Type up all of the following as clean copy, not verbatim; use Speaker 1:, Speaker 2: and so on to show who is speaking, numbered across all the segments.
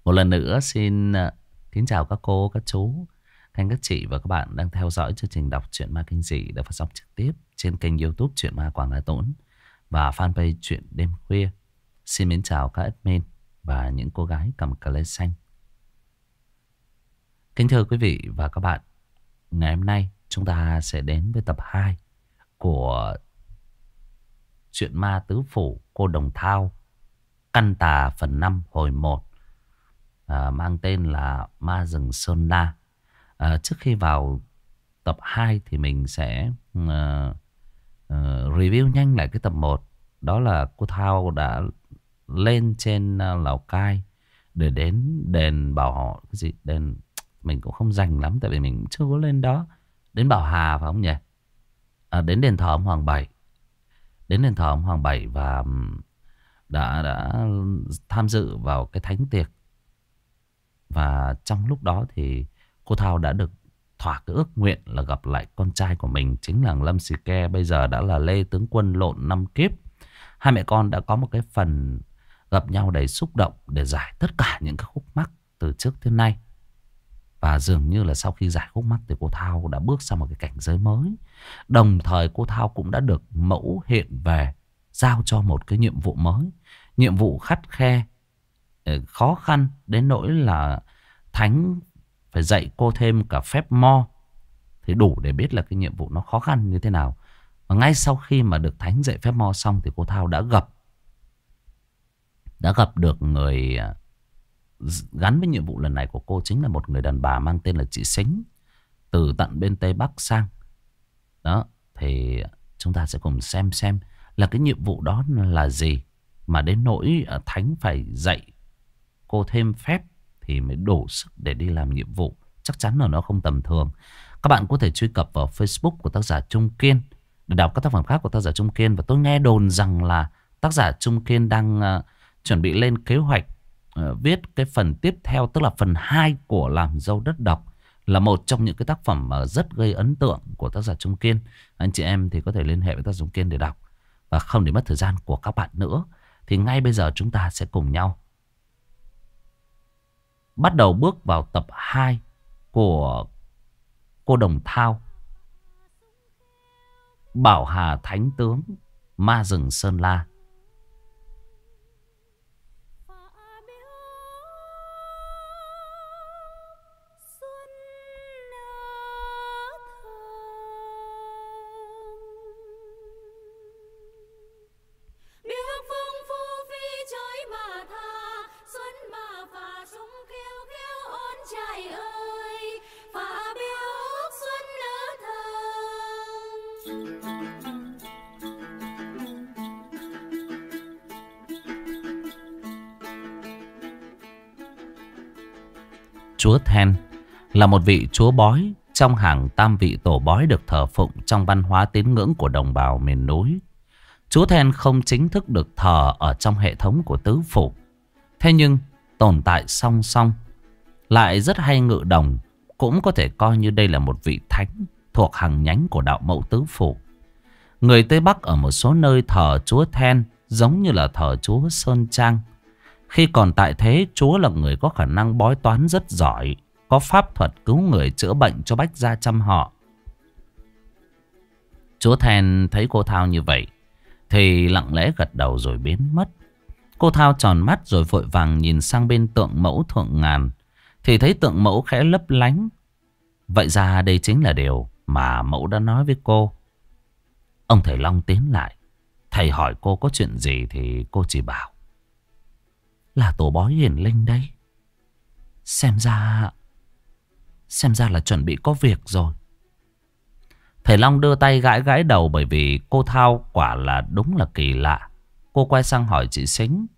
Speaker 1: Một lần nữa xin kính chào các cô, các chú, các anh, các chị và các bạn đang theo dõi chương trình đọc truyện ma kinh dị được phát sóng trực tiếp trên kênh YouTube Truyện Ma Quảng Hà Tốn và fanpage Truyện Đêm Khuya. Xin mến chào các admin và những cô gái cầm cà lê xanh. Kính thưa quý vị và các bạn, ngày hôm nay chúng ta sẽ đến với tập 2 của Truyện Ma Tứ Phủ Cô Đồng Thao, Căn Tà phần 5 hồi 1. Mang tên là Ma Rừng Sơn La. Trước khi vào tập 2 thì mình sẽ review nhanh lại cái tập 1. Đó là cô Thao đã lên trên Lào Cai để đến đền Bảo Họ, cái gì đền mình cũng không rành lắm tại vì mình chưa có lên đó. Đến Bảo Hà phải không nhỉ? Đến đền thờ ông Hoàng Bảy. Đến đền thờ ông Hoàng Bảy và đã tham dự vào cái thánh tiệc. Và trong lúc đó thì cô Thao đã được thỏa cái ước nguyện là gặp lại con trai của mình, chính là Lâm Sì Ke, bây giờ đã là Lê Tướng Quân lộn 5 kiếp. Hai mẹ con đã có một cái phần gặp nhau đầy xúc động để giải tất cả những cái khúc mắc từ trước đến nay. Và dường như là sau khi giải khúc mắc thì cô Thao đã bước sang một cái cảnh giới mới. Đồng thời cô Thao cũng đã được mẫu hiện về, giao cho một cái nhiệm vụ mới. Nhiệm vụ khắt khe, khó khăn đến nỗi là Thánh phải dạy cô thêm cả phép mo thì đủ để biết là cái nhiệm vụ nó khó khăn như thế nào. Và ngay sau khi mà được Thánh dạy phép mo xong thì cô Thao đã gặp được người gắn với nhiệm vụ lần này của cô, chính là một người đàn bà mang tên là chị Sính, từ tận bên Tây Bắc sang. Đó, thì chúng ta sẽ cùng xem là cái nhiệm vụ đó là gì mà đến nỗi Thánh phải dạy cô thêm phép thì mới đủ sức để đi làm nhiệm vụ. Chắc chắn là nó không tầm thường. Các bạn có thể truy cập vào Facebook của tác giả Trung Kiên để đọc các tác phẩm khác của tác giả Trung Kiên. Và tôi nghe đồn rằng là tác giả Trung Kiên đang chuẩn bị lên kế hoạch viết cái phần tiếp theo, tức là phần 2 của Làm Dâu Đất Độc, là một trong những cái tác phẩm rất gây ấn tượng của tác giả Trung Kiên. Anh chị em thì có thể liên hệ với tác giả Trung Kiên để đọc. Và không để mất thời gian của các bạn nữa thì ngay bây giờ chúng ta sẽ cùng nhau bắt đầu bước vào tập 2 của Cô Đồng Thao, Bảo Hà Thánh Tướng, Ma Rừng Sơn La. Chúa Then là một vị chúa bói trong hàng tam vị tổ bói được thờ phụng trong văn hóa tín ngưỡng của đồng bào miền núi. Chúa Then không chính thức được thờ ở trong hệ thống của tứ phủ, thế nhưng tồn tại song song, lại rất hay ngự đồng. Cũng có thể coi như đây là một vị thánh thuộc hàng nhánh của đạo mẫu tứ phủ. Người Tây Bắc ở một số nơi thờ chúa Then giống như là thờ chúa Sơn Trang. Khi còn tại thế, chúa là người có khả năng bói toán rất giỏi, có pháp thuật cứu người chữa bệnh cho bách gia trăm họ. Chúa Then thấy cô Thao như vậy thì lặng lẽ gật đầu rồi biến mất. Cô Thao tròn mắt rồi vội vàng nhìn sang bên tượng mẫu Thượng Ngàn thì thấy tượng mẫu khẽ lấp lánh. Vậy ra đây chính là điều mà mẫu đã nói với cô. Ông thầy Long tiến lại, thầy hỏi cô có chuyện gì thì cô chỉ bảo là tổ bói hiển linh đấy. Xem ra là chuẩn bị có việc rồi. Thầy Long đưa tay gãi gãi đầu, bởi vì cô Thao quả là đúng là kỳ lạ. Cô quay sang hỏi chị Sính.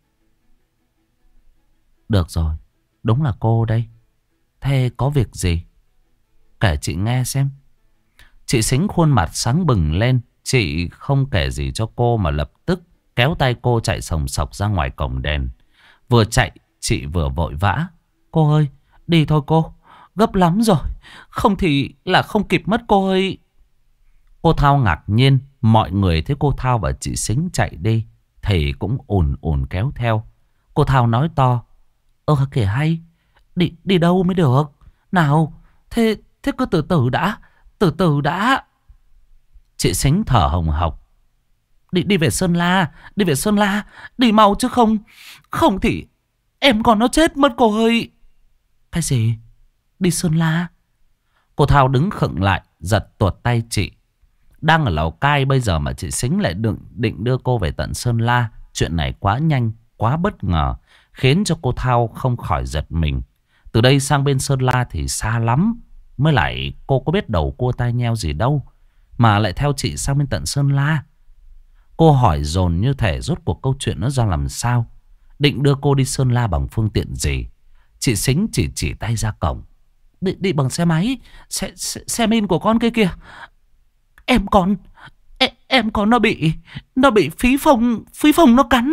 Speaker 1: Được rồi, đúng là cô đây. Thế có việc gì? Kể chị nghe xem. Chị Sính khuôn mặt sáng bừng lên. Chị không kể gì cho cô mà lập tức kéo tay cô chạy sồng sộc ra ngoài cổng đền. Vừa chạy chị vừa vội vã. Cô ơi, đi thôi cô, gấp lắm rồi, không thì là không kịp mất cô ơi. Cô Thao ngạc nhiên. Mọi người thấy cô Thao và chị Sính chạy đi thì cũng ùn ùn kéo theo. Cô Thao nói to. Kể hay. Đi đâu mới được? Nào, thế cứ từ từ đã. Từ từ đã. Chị Sính thở hồng hộc. Đi về Sơn La. Đi về Sơn La. Đi mau chứ không. Không thì em còn nó chết mất cô ơi. Cái gì? Đi Sơn La? Cô Thao đứng khựng lại, giật tuột tay chị. Đang ở Lào Cai bây giờ mà chị Sính lại định đưa cô về tận Sơn La. Chuyện này quá nhanh, quá bất ngờ, khiến cho cô Thao không khỏi giật mình. Từ đây sang bên Sơn La thì xa lắm. Mới lại cô có biết đầu cua tai nheo gì đâu mà lại theo chị sang bên tận Sơn La. Cô hỏi dồn như thể rốt cuộc câu chuyện nó ra làm sao. Định đưa cô đi Sơn La bằng phương tiện gì? Chị Sính chỉ tay ra cổng. Đi bằng xe máy. Xe min của con kia kìa. Em con nó bị phí phong nó cắn.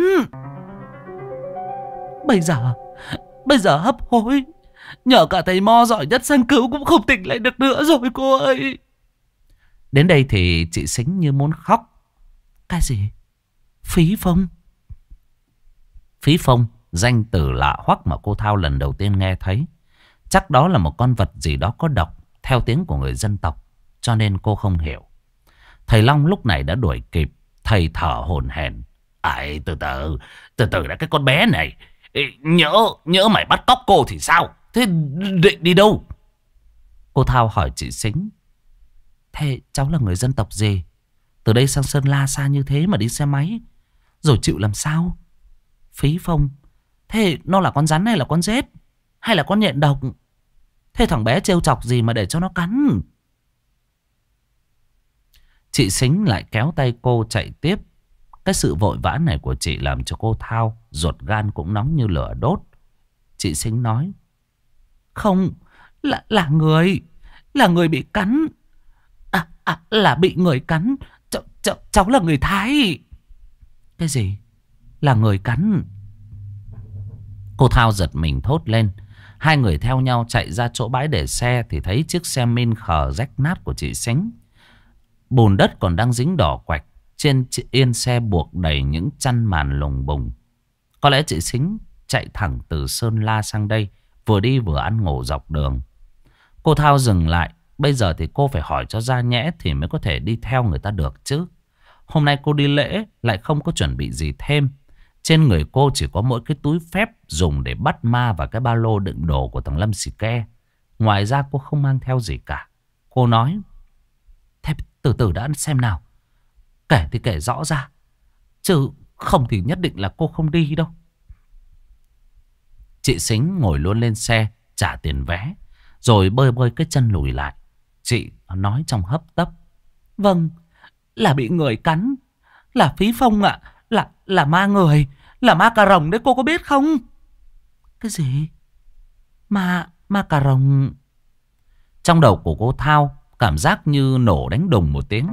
Speaker 1: Bây giờ hấp hối. Nhờ cả thầy Mo giỏi nhất sang cứu cũng không tỉnh lại được nữa rồi cô ơi. Đến đây thì chị Sính như muốn khóc. Cái gì? Phí phong? Phí phong, danh từ lạ hoắc mà cô Thao lần đầu tiên nghe thấy. Chắc đó là một con vật gì đó có độc, theo tiếng của người dân tộc, cho nên cô không hiểu. Thầy Long lúc này đã đuổi kịp. Thầy thở hổn hển. Ai, từ từ đã, cái con bé này. Nhỡ mày bắt cóc cô thì sao? Thế định đi đâu? Cô Thao hỏi chị Sính. Thế cháu là người dân tộc gì? Từ đây sang Sơn La xa như thế mà đi xe máy, rồi chịu làm sao? Phí phong. Thế nó là con rắn hay là con rết? Hay là con nhện độc? Thế thằng bé trêu chọc gì mà để cho nó cắn? Chị Sính lại kéo tay cô chạy tiếp. Cái sự vội vã này của chị làm cho cô Thao ruột gan cũng nóng như lửa đốt. Chị Sính nói. Không, là người bị cắn. Là bị người cắn. Cháu là người Thái. Cái gì? Là người cắn? Cô Thao giật mình thốt lên. Hai người theo nhau chạy ra chỗ bãi để xe thì thấy chiếc xe min khờ rách nát của chị Sính. Bùn đất còn đang dính đỏ quạch. Trên yên xe buộc đầy những chăn màn lùng bùng. Có lẽ chị Sính chạy thẳng từ Sơn La sang đây, vừa đi vừa ăn ngủ dọc đường. Cô Thao dừng lại. Bây giờ thì cô phải hỏi cho ra nhẽ thì mới có thể đi theo người ta được chứ. Hôm nay cô đi lễ lại không có chuẩn bị gì thêm. Trên người cô chỉ có mỗi cái túi phép dùng để bắt ma và cái ba lô đựng đồ của thằng Lâm Xì Ke. Ngoài ra cô không mang theo gì cả. Cô nói. Thế từ từ đã xem nào. Kể thì kể rõ ra. Chứ không thì nhất định là cô không đi đâu. Chị Sính ngồi luôn lên xe, trả tiền vé, rồi bơi bơi cái chân lùi lại. Chị nói trong hấp tấp. Vâng, là bị người cắn. Là Phí Phong ạ. Là ma người. Là ma cà rồng đấy, cô có biết không? Cái gì? Ma cà rồng? Trong đầu của cô Thao cảm giác như nổ đánh đùng một tiếng.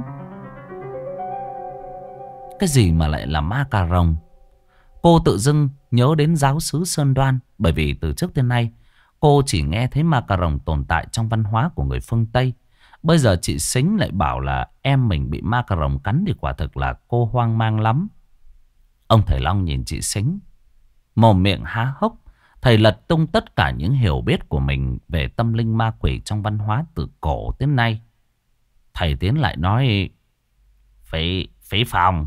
Speaker 1: Cái gì mà lại là ma cà rồng? Cô tự dưng nhớ đến giáo xứ Sơn Đoan. Bởi vì từ trước đến nay cô chỉ nghe thấy ma cà rồng tồn tại trong văn hóa của người phương Tây. Bây giờ chị Sính lại bảo là em mình bị ma cà rồng cắn thì quả thực là cô hoang mang lắm. Ông thầy Long nhìn chị Sính, mồm miệng há hốc. Thầy lật tung tất cả những hiểu biết của mình về tâm linh ma quỷ trong văn hóa từ cổ đến nay. Thầy tiến lại nói. Phí Phong,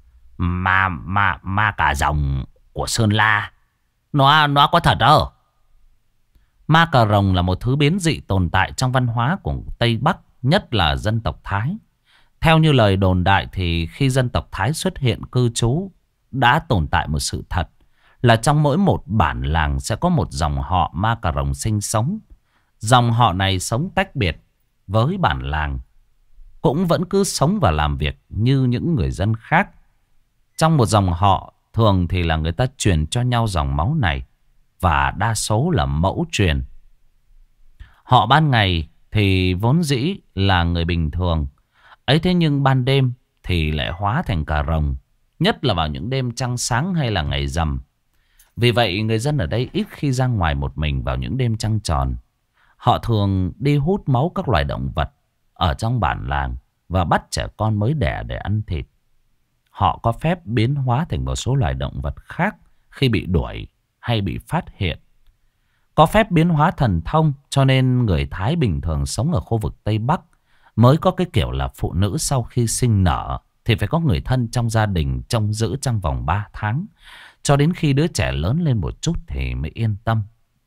Speaker 1: ma cà rồng của Sơn La, nó có thật đâu. Ma cà rồng là một thứ biến dị tồn tại trong văn hóa của Tây Bắc, nhất là dân tộc Thái. Theo như lời đồn đại thì khi dân tộc Thái xuất hiện cư trú, đã tồn tại một sự thật là trong mỗi một bản làng sẽ có một dòng họ ma cà rồng sinh sống. Dòng họ này sống tách biệt với bản làng, cũng vẫn cứ sống và làm việc như những người dân khác. Trong một dòng họ thường thì là người ta truyền cho nhau dòng máu này, và đa số là mẫu truyền. Họ ban ngày thì vốn dĩ là người bình thường ấy, thế nhưng ban đêm thì lại hóa thành cà rồng, nhất là vào những đêm trăng sáng hay là ngày rằm. Vì vậy người dân ở đây ít khi ra ngoài một mình vào những đêm trăng tròn. Họ thường đi hút máu các loài động vật ở trong bản làng và bắt trẻ con mới đẻ để ăn thịt. Họ có phép biến hóa thành một số loài động vật khác khi bị đuổi hay bị phát hiện. có phép biến hóa thần thông, cho nên người Thái bình thường sống ở khu vực Tây Bắc mới có cái kiểu là phụ nữ sau khi sinh nở thì phải có người thân trong gia đình trông giữ trong vòng 3 tháng. Cho đến khi đứa trẻ lớn lên một chút thì mới yên tâm.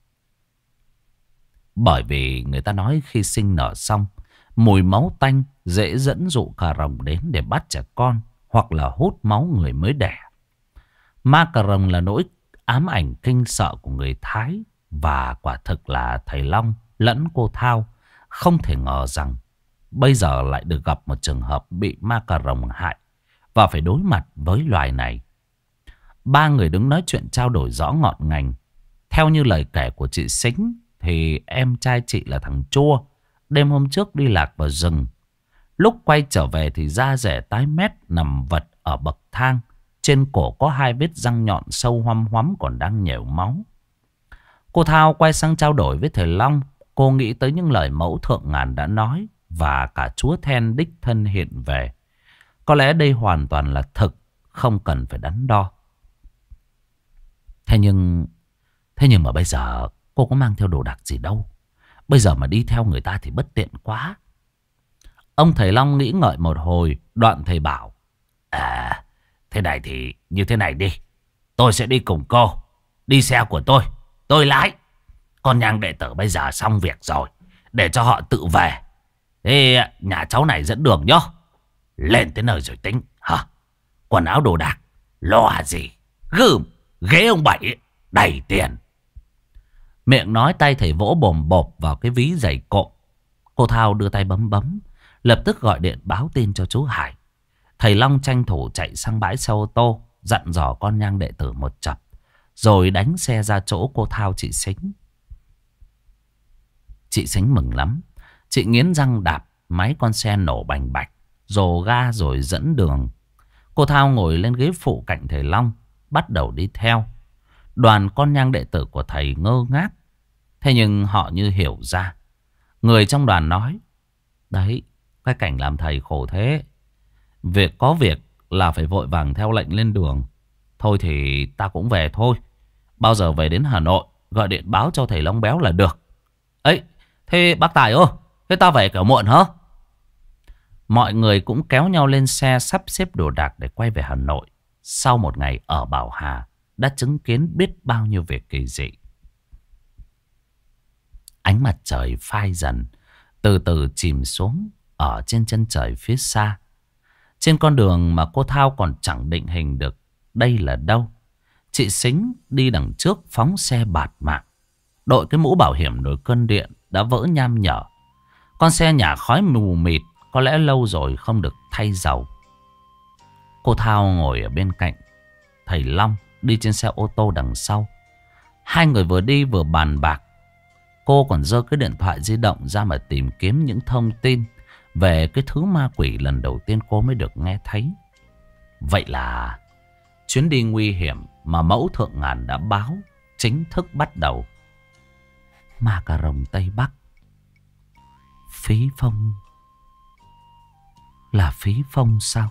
Speaker 1: Bởi vì người ta nói khi sinh nở xong, mùi máu tanh dễ dẫn dụ cà rồng đến để bắt trẻ con hoặc là hút máu người mới đẻ. Ma cà rồng là nỗi ám ảnh kinh sợ của người Thái. Và quả thực là thầy Long lẫn cô Thao không thể ngờ rằng bây giờ lại được gặp một trường hợp bị ma cà rồng hại và phải đối mặt với loài này. Ba người đứng nói chuyện trao đổi rõ ngọn ngành. Theo như lời kể của chị Sính thì em trai chị là thằng Chua đêm hôm trước đi lạc vào rừng. Lúc quay trở về thì da rẻ tái mét nằm vật ở bậc thang. Trên cổ có 2 vết răng nhọn sâu hoăm hoắm còn đang nhểu máu. Cô Thao quay sang trao đổi với thầy Long. Cô nghĩ tới những lời mẫu thượng ngàn đã nói và cả chúa Then đích thân hiện về. Có lẽ đây hoàn toàn là thực, không cần phải đắn đo. Thế nhưng mà bây giờ cô có mang theo đồ đạc gì đâu. Bây giờ mà đi theo người ta thì bất tiện quá. Ông thầy Long nghĩ ngợi một hồi, đoạn thầy bảo: thế này thì như thế này đi. Tôi sẽ đi cùng cô. Đi xe của tôi lái. Con nhang đệ tử bây giờ xong việc rồi, để cho họ tự về. Thế nhà cháu này dẫn đường nhá. Lên tới nơi rồi tính hả? Quần áo đồ đạc lo gì, gươm ghế ông Bảy đầy tiền. Miệng nói tay thầy vỗ bồm bộp vào cái ví dày cộm. Cô Thao đưa tay bấm, lập tức gọi điện báo tin cho chú Hải. Thầy Long tranh thủ chạy sang bãi xe ô tô, dặn dò con nhang đệ tử một chập, rồi đánh xe ra chỗ cô Thao chị Sính. Chị Sính mừng lắm. Chị nghiến răng đạp máy con xe nổ bành bạch, rồ ga rồi dẫn đường. Cô Thao ngồi lên ghế phụ cạnh thầy Long, bắt đầu đi theo. Đoàn con nhang đệ tử của thầy ngơ ngác. Thế nhưng họ như hiểu ra. Người trong đoàn nói: đấy, cái cảnh làm thầy khổ thế. Có việc là phải vội vàng theo lệnh lên đường. Thôi thì ta cũng về thôi. Bao giờ về đến Hà Nội gọi điện báo cho thầy Long Béo là được. Ấy, thế bác Tài ơi, thế ta về kiểu muộn hả? Mọi người cũng kéo nhau lên xe sắp xếp đồ đạc để quay về Hà Nội. Sau một ngày ở Bảo Hà đã chứng kiến biết bao nhiêu việc kỳ dị. Ánh mặt trời phai dần, từ từ chìm xuống ở trên chân trời phía xa. Trên con đường mà cô Thao còn chẳng định hình được đây là đâu, chị Sính đi đằng trước phóng xe bạt mạng. Đội cái mũ bảo hiểm nồi cơn điện đã vỡ nham nhở. Con xe nhả khói mù mịt, có lẽ lâu rồi không được thay dầu. Cô Thao ngồi ở bên cạnh thầy Long, đi trên xe ô tô đằng sau. Hai người vừa đi vừa bàn bạc. Cô còn giơ cái điện thoại di động ra mà tìm kiếm những thông tin về cái thứ ma quỷ lần đầu tiên cô mới được nghe thấy. Vậy là chuyến đi nguy hiểm mà mẫu thượng ngàn đã báo chính thức bắt đầu. Ma cà rồng Tây Bắc. Phí Phong. Là Phí Phong sao?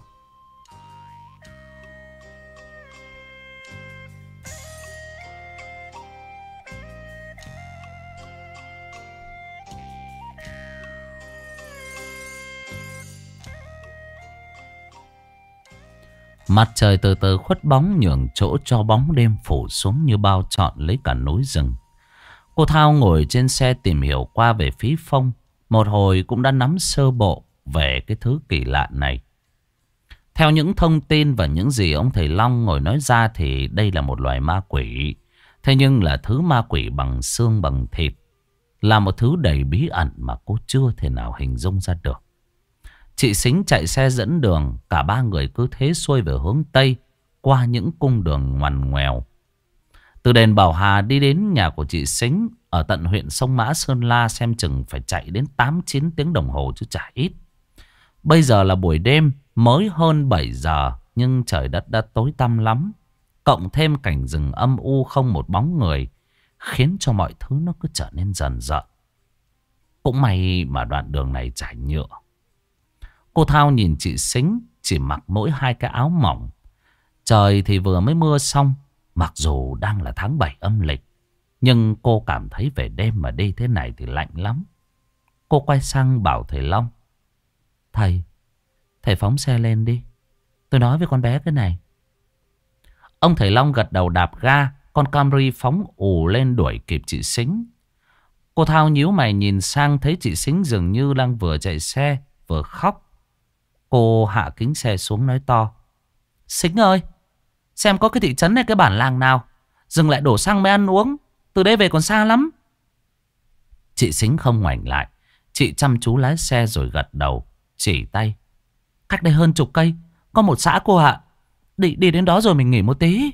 Speaker 1: Mặt trời từ từ khuất bóng, nhường chỗ cho bóng đêm phủ xuống như bao trọn lấy cả núi rừng. Cô Thao ngồi trên xe tìm hiểu qua về Phí Phong. Một hồi cũng đã nắm sơ bộ về cái thứ kỳ lạ này. Theo những thông tin và những gì ông thầy Long ngồi nói ra thì đây là một loài ma quỷ. Thế nhưng là thứ ma quỷ bằng xương bằng thịt. Là một thứ đầy bí ẩn mà cô chưa thể nào hình dung ra được. Chị Sính chạy xe dẫn đường. Cả ba người cứ thế xuôi về hướng Tây, qua những cung đường ngoằn ngoèo. Từ đền Bảo Hà đi đến nhà của chị Sính ở tận huyện Sông Mã Sơn La xem chừng phải chạy đến 8-9 tiếng đồng hồ chứ chả ít. Bây giờ là buổi đêm, mới hơn 7 giờ nhưng trời đất đã tối tăm lắm. Cộng thêm cảnh rừng âm u không một bóng người, khiến cho mọi thứ nó cứ trở nên dần dần. Cũng may mà đoạn đường này trải nhựa. Cô Thao nhìn chị Sính chỉ mặc mỗi 2 cái áo mỏng. Trời thì vừa mới mưa xong, mặc dù đang là tháng 7 âm lịch. Nhưng cô cảm thấy về đêm mà đi thế này thì lạnh lắm. Cô quay sang bảo thầy Long. Thầy phóng xe lên đi. Tôi nói với con bé cái này. Ông thầy Long gật đầu đạp ga. Con Camry phóng ù lên đuổi kịp chị Sính. Cô Thao nhíu mày nhìn sang thấy chị Sính dường như đang vừa chạy xe vừa khóc. Cô hạ kính xe xuống nói to. Sính ơi, xem có cái thị trấn hay cái bản làng nào dừng lại đổ xăng mới ăn uống. Từ đây về còn xa lắm. Chị Sính không ngoảnh lại. Chị chăm chú lái xe rồi gật đầu, chỉ tay. Cách đây hơn 10 cây, có một xã cô ạ. Đi đến đó rồi mình nghỉ một tí.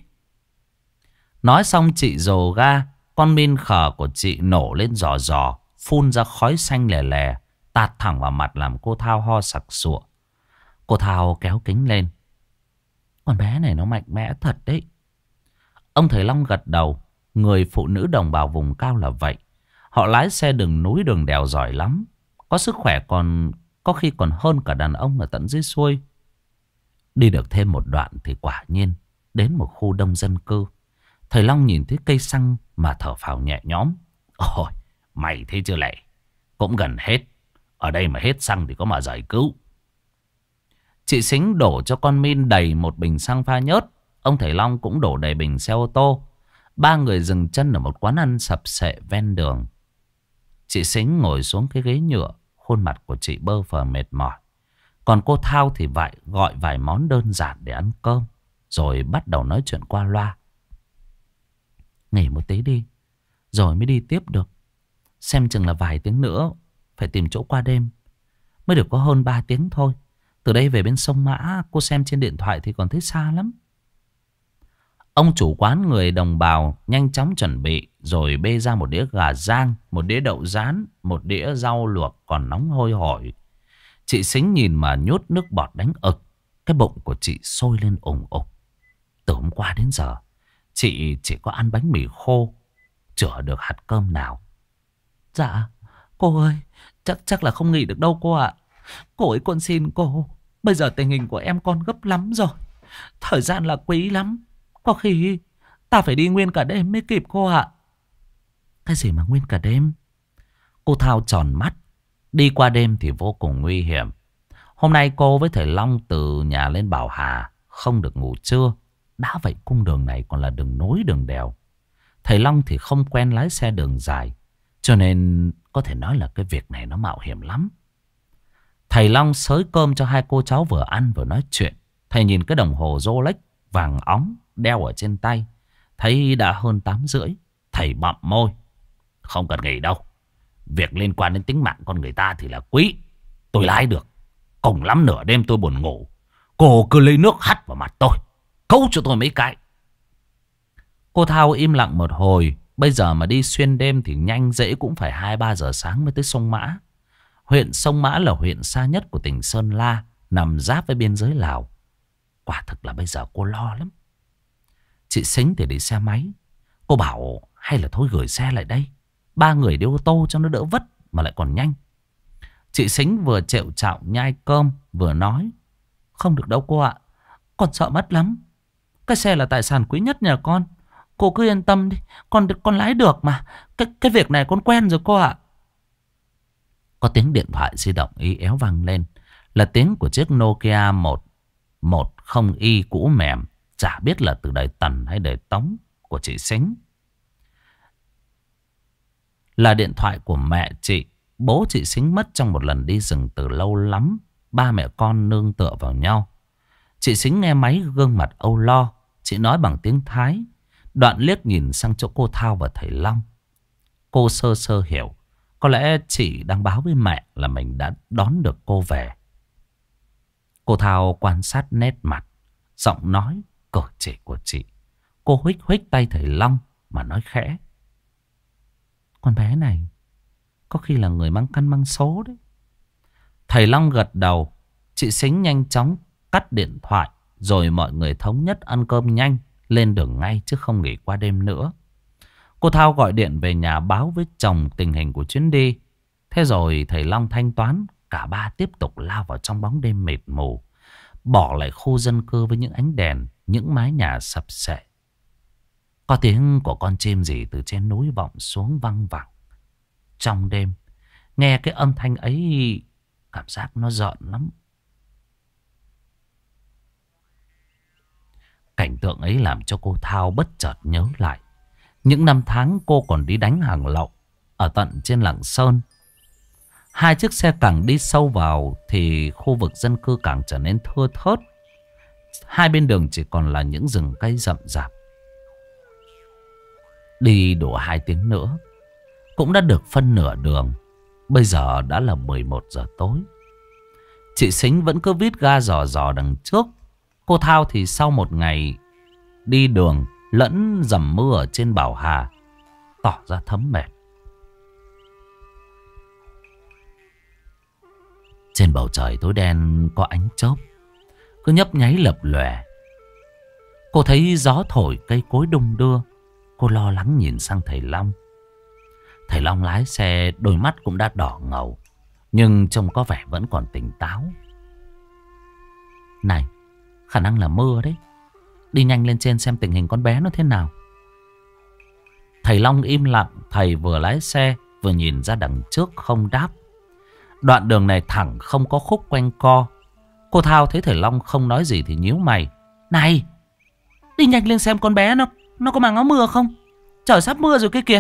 Speaker 1: Nói xong chị dồ ga. Con min khờ của chị nổ lên rò rò, phun ra khói xanh lè lè, tạt thẳng vào mặt làm cô Thao ho sặc sụa. Cô Thao kéo kính lên. Con bé này nó mạnh mẽ thật đấy. Ông thầy Long gật đầu. Người phụ nữ đồng bào vùng cao là vậy. Họ lái xe đường núi đường đèo giỏi lắm. Có sức khỏe còn có khi còn hơn cả đàn ông ở tận dưới xuôi. Đi được thêm một đoạn thì quả nhiên đến một khu đông dân cư. Thầy Long nhìn thấy cây xăng mà thở phào nhẹ nhõm. Ôi, mày thấy chưa lệ, cũng gần hết. Ở đây mà hết xăng thì có mà giải cứu. Chị Sính đổ cho con Min đầy một bình xăng pha nhớt. Ông thầy Long cũng đổ đầy bình xe ô tô. Ba người dừng chân ở một quán ăn sập sệ ven đường. Chị Sính ngồi xuống cái ghế nhựa. Khuôn mặt của chị bơ phờ mệt mỏi. Còn cô Thao thì gọi vài món đơn giản để ăn cơm. Rồi bắt đầu nói chuyện qua loa. Nghỉ một tí đi, rồi mới đi tiếp được. Xem chừng là vài tiếng nữa phải tìm chỗ qua đêm. Mới được có hơn 3 tiếng thôi. Từ đây về bên sông Mã, cô xem trên điện thoại thì còn thấy xa lắm. Ông chủ quán người đồng bào nhanh chóng chuẩn bị. Rồi bê ra một đĩa gà rang, một đĩa đậu rán, một đĩa rau luộc còn nóng hôi hổi. Chị Sính nhìn mà nhốt nước bọt đánh ực. Cái bụng của chị sôi lên ủng ục. Từ hôm qua đến giờ chị chỉ có ăn bánh mì khô, chữa được hạt cơm nào. Dạ cô ơi, chắc là không nghỉ được đâu cô ạ. Cô ấy, con xin cô, bây giờ tình hình của em con gấp lắm rồi. Thời gian là quý lắm. Có khi ta phải đi nguyên cả đêm mới kịp cô ạ. Cái gì mà nguyên cả đêm? Cô Thao tròn mắt. Đi qua đêm thì vô cùng nguy hiểm. Hôm nay cô với thầy Long từ nhà lên Bảo Hà không được ngủ trưa. Đã vậy cung đường này còn là đường nối đường đèo. Thầy Long thì không quen lái xe đường dài, cho nên có thể nói là cái việc này nó mạo hiểm lắm. Thầy Long xới cơm cho hai cô cháu vừa ăn vừa nói chuyện. Thầy nhìn cái đồng hồ Rolex vàng óng đeo ở trên tay, thấy đã hơn 8:30. Thầy bặm môi. Không cần nghỉ đâu. Việc liên quan đến tính mạng con người ta thì là quý. Tôi lái được. Cùng lắm nửa đêm tôi buồn ngủ, cô cứ lấy nước hắt vào mặt tôi, cấu cho tôi mấy cái. Cô Thao im lặng một hồi. Bây giờ mà đi xuyên đêm thì nhanh dễ cũng phải 2-3 giờ sáng mới tới sông Mã. Huyện Sông Mã là huyện xa nhất của tỉnh Sơn La, nằm giáp với biên giới Lào. Quả thực là bây giờ cô lo lắm. Chị Sính thì đi xe máy. Cô bảo hay là thôi gửi xe lại đây, 3 người đi ô tô cho nó đỡ vất mà lại còn nhanh. Chị Sính vừa trẹo trạo nhai cơm vừa nói. Không được đâu cô ạ, con sợ mất lắm. Cái xe là tài sản quý nhất nhà con. Cô cứ yên tâm đi, con lái được mà. Cái việc này con quen rồi cô ạ. Có tiếng điện thoại di động ý éo vang lên. Là tiếng của chiếc Nokia 110i cũ mềm. Chả biết là từ đời Tần hay đời Tống của chị Sính. Là điện thoại của mẹ chị. Bố chị Sính mất trong một lần đi rừng từ lâu lắm. Ba mẹ con nương tựa vào nhau. Chị Sính nghe máy gương mặt âu lo. Chị nói bằng tiếng Thái. Đoạn liếc nhìn sang chỗ cô Thao và thầy Long. Cô sơ sơ hiểu. Có lẽ chị đang báo với mẹ là mình đã đón được cô về. Cô Thao quan sát nét mặt, giọng nói, cử chỉ của chị. Cô huých huých tay thầy Long mà nói khẽ. Con bé này có khi là người mang căn mang số đấy. Thầy Long gật đầu. Chị Sính nhanh chóng cắt điện thoại. Rồi mọi người thống nhất ăn cơm nhanh, lên đường ngay chứ không nghỉ qua đêm nữa. Cô Thao gọi điện về nhà báo với chồng tình hình của chuyến đi. Thế rồi thầy Long thanh toán. Cả ba tiếp tục lao vào trong bóng đêm mịt mù. Bỏ lại khu dân cư với những ánh đèn, những mái nhà sập sệ. Có tiếng của con chim gì từ trên núi vọng xuống văng vẳng. Trong đêm, nghe cái âm thanh ấy cảm giác nó rợn lắm. Cảnh tượng ấy làm cho cô Thao bất chợt nhớ lại những năm tháng cô còn đi đánh hàng lậu ở tận trên Lạng Sơn. Hai chiếc xe càng đi sâu vào thì khu vực dân cư càng trở nên thưa thớt. Hai bên đường chỉ còn là những rừng cây rậm rạp. Đi đủ 2 tiếng nữa cũng đã được phân nửa đường. Bây giờ đã là 11 giờ tối. Chị Sính vẫn cứ vít ga dò dò đằng trước. Cô Thao thì sau một ngày đi đường lẫn dầm mưa ở trên Bảo Hà, tỏ ra thấm mệt. Trên bầu trời tối đen có ánh chớp cứ nhấp nháy lập lòe. Cô thấy gió thổi cây cối đung đưa. Cô lo lắng nhìn sang thầy Long. Thầy Long lái xe, đôi mắt cũng đã đỏ ngầu, nhưng trông có vẻ vẫn còn tỉnh táo. Này, khả năng là mưa đấy. Đi nhanh lên trên xem tình hình con bé nó thế nào. Thầy Long im lặng. Thầy vừa lái xe vừa nhìn ra đằng trước không đáp. Đoạn đường này thẳng, không có khúc quanh co. Cô Thao thấy thầy Long không nói gì thì nhíu mày. Này, đi nhanh lên xem con bé nó có mang áo mưa không? Trời sắp mưa rồi kia kìa.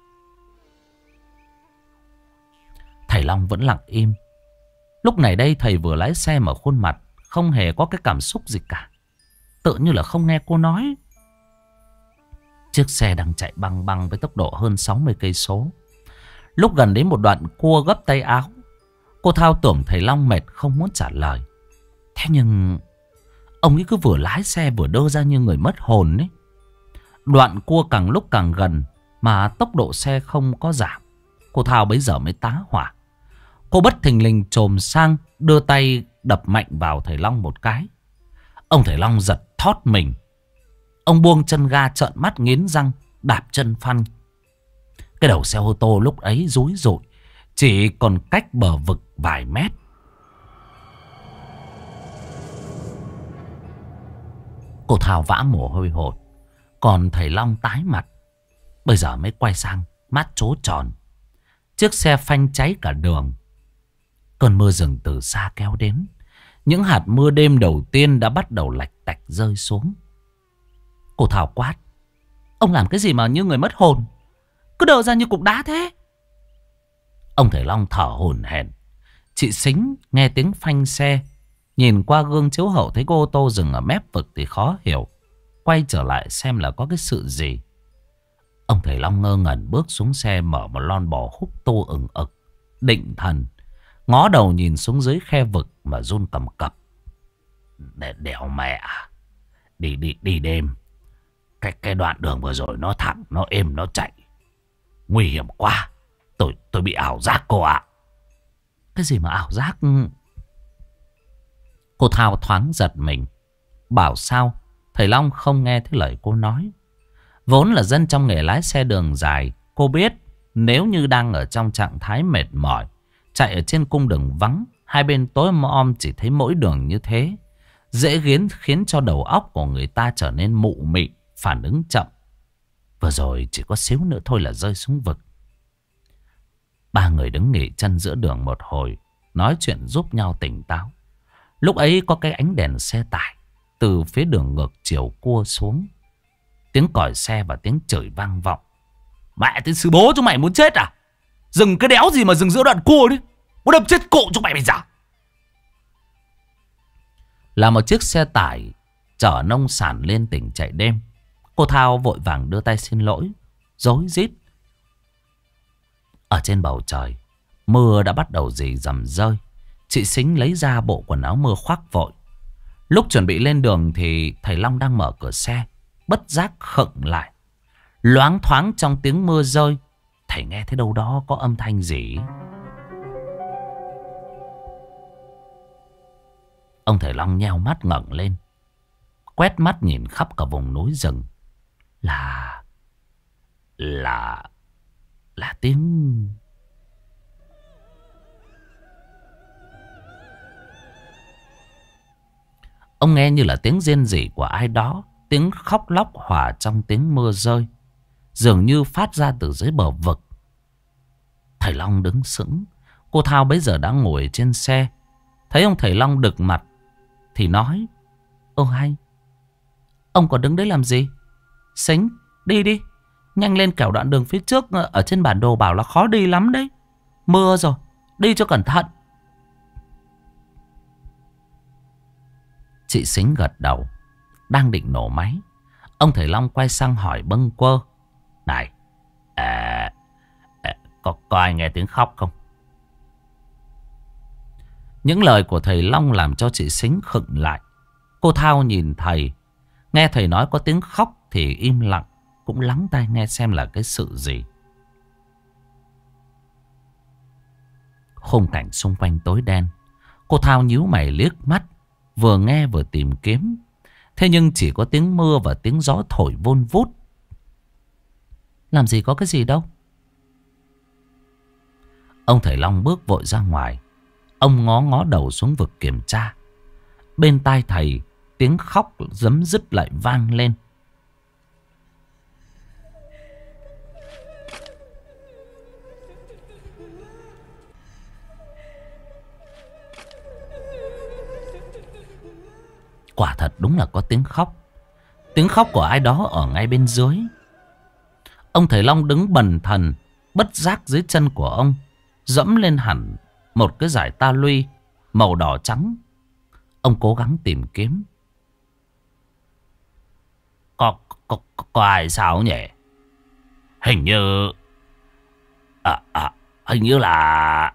Speaker 1: Thầy Long vẫn lặng im. Lúc này đây thầy vừa lái xe mà khuôn mặt không hề có cái cảm xúc gì cả, tự như là không nghe cô nói. Chiếc xe đang chạy băng băng với tốc độ hơn 60 cây số. Lúc gần đến một đoạn cua gấp tay áo, cô Thao tưởng thầy Long mệt không muốn trả lời. Thế nhưng ông ấy cứ vừa lái xe vừa đơ ra như người mất hồn ấy. Đoạn cua càng lúc càng gần mà tốc độ xe không có giảm. Cô Thao bấy giờ mới tá hỏa. Cô bất thình lình chồm sang, đưa tay đập mạnh vào thầy Long một cái. Ông thầy Long giật thót mình. Ông buông chân ga, trợn mắt nghiến răng, đạp chân phanh. Cái đầu xe ô tô lúc ấy rúi rụi, chỉ còn cách bờ vực vài mét. Cô Thao vã mồ hôi hột, còn thầy Long tái mặt. Bây giờ mới quay sang, mắt trố tròn. Chiếc xe phanh cháy cả đường. Cơn mưa rừng từ xa kéo đến. Những hạt mưa đêm đầu tiên đã bắt đầu lạch tạch rơi xuống. Cô Thảo quát. Ông làm cái gì mà như người mất hồn, cứ đờ ra như cục đá thế? Ông thầy Long thở hổn hển. Chị Sính nghe tiếng phanh xe, nhìn qua gương chiếu hậu thấy cô ô tô dừng ở mép vực thì khó hiểu. Quay trở lại xem là có cái sự gì. Ông thầy Long ngơ ngẩn bước xuống xe, mở một lon bò húc tô ừng ực, định thần, ngó đầu nhìn xuống dưới khe vực mà run cầm cập. Đẻo mẹ, đi đêm. Cái đoạn đường vừa rồi nó thẳng, nó êm, nó chạy, nguy hiểm quá. Tôi bị ảo giác cô ạ. Cái gì mà ảo giác? Cô Thao thoáng giật mình. Bảo sao thầy Long không nghe thấy lời cô nói. Vốn là dân trong nghề lái xe đường dài, cô biết nếu như đang ở trong trạng thái mệt mỏi, chạy ở trên cung đường vắng, hai bên tối om chỉ thấy mỗi đường như thế, dễ khiến cho đầu óc của người ta trở nên mụ mị, phản ứng chậm. Vừa rồi chỉ có xíu nữa thôi là rơi xuống vực. Ba người đứng nghỉ chân giữa đường một hồi, nói chuyện giúp nhau tỉnh táo. Lúc ấy có cái ánh đèn xe tải từ phía đường ngược chiều cua xuống. Tiếng còi xe và tiếng chửi vang vọng. Mẹ tên sư bố chúng mày muốn chết à? Dừng cái đéo gì mà dừng giữa đoạn cua đi, bố đâm chết cụ chúng mày bây giờ. Là một chiếc xe tải chở nông sản lên tỉnh chạy đêm. Cô Thao vội vàng đưa tay xin lỗi, rối rít. Ở trên bầu trời, mưa đã bắt đầu rì rầm rơi. Chị Sính lấy ra bộ quần áo mưa khoác vội. Lúc chuẩn bị lên đường thì thầy Long đang mở cửa xe, bất giác khựng lại. Loáng thoáng trong tiếng mưa rơi, thầy nghe thấy đâu đó có âm thanh gì. Ông thầy Long nheo mắt ngẩng lên, quét mắt nhìn khắp cả vùng núi rừng. Là tiếng... Ông nghe như là tiếng rên rỉ của ai đó, tiếng khóc lóc hòa trong tiếng mưa rơi, dường như phát ra từ dưới bờ vực. Thầy Long đứng sững. Cô Thao bấy giờ đã ngồi trên xe. Thấy ông thầy Long đực mặt thì nói: Ơ hay, ông còn đứng đấy làm gì? Sính, đi đi, nhanh lên, kẻo đoạn đường phía trước ở trên bản đồ bảo là khó đi lắm đấy. Mưa rồi, đi cho cẩn thận. Chị Sính gật đầu, đang định nổ máy. Ông thầy Long quay sang hỏi bâng quơ: Này, có ai nghe tiếng khóc không? Những lời của thầy Long làm cho chị Sính khựng lại. Cô Thao nhìn thầy, nghe thầy nói có tiếng khóc thì im lặng, cũng lắng tai nghe xem là cái sự gì. Khung cảnh xung quanh tối đen. Cô Thao nhíu mày liếc mắt, vừa nghe vừa tìm kiếm. Thế nhưng chỉ có tiếng mưa và tiếng gió thổi vun vút. Làm gì có cái gì đâu. Ông thầy Long bước vội ra ngoài. Ông ngó ngó đầu xuống vực kiểm tra. Bên tai thầy, tiếng khóc rấm rứt lại vang lên. Quả thật đúng là có tiếng khóc. Tiếng khóc của ai đó ở ngay bên dưới. Ông thầy Long đứng bần thần, bất giác dưới chân của ông dẫm lên hẳn một cái dải ta luy màu đỏ trắng. Ông cố gắng tìm kiếm. Có ai sao nhỉ? Hình như hình như là...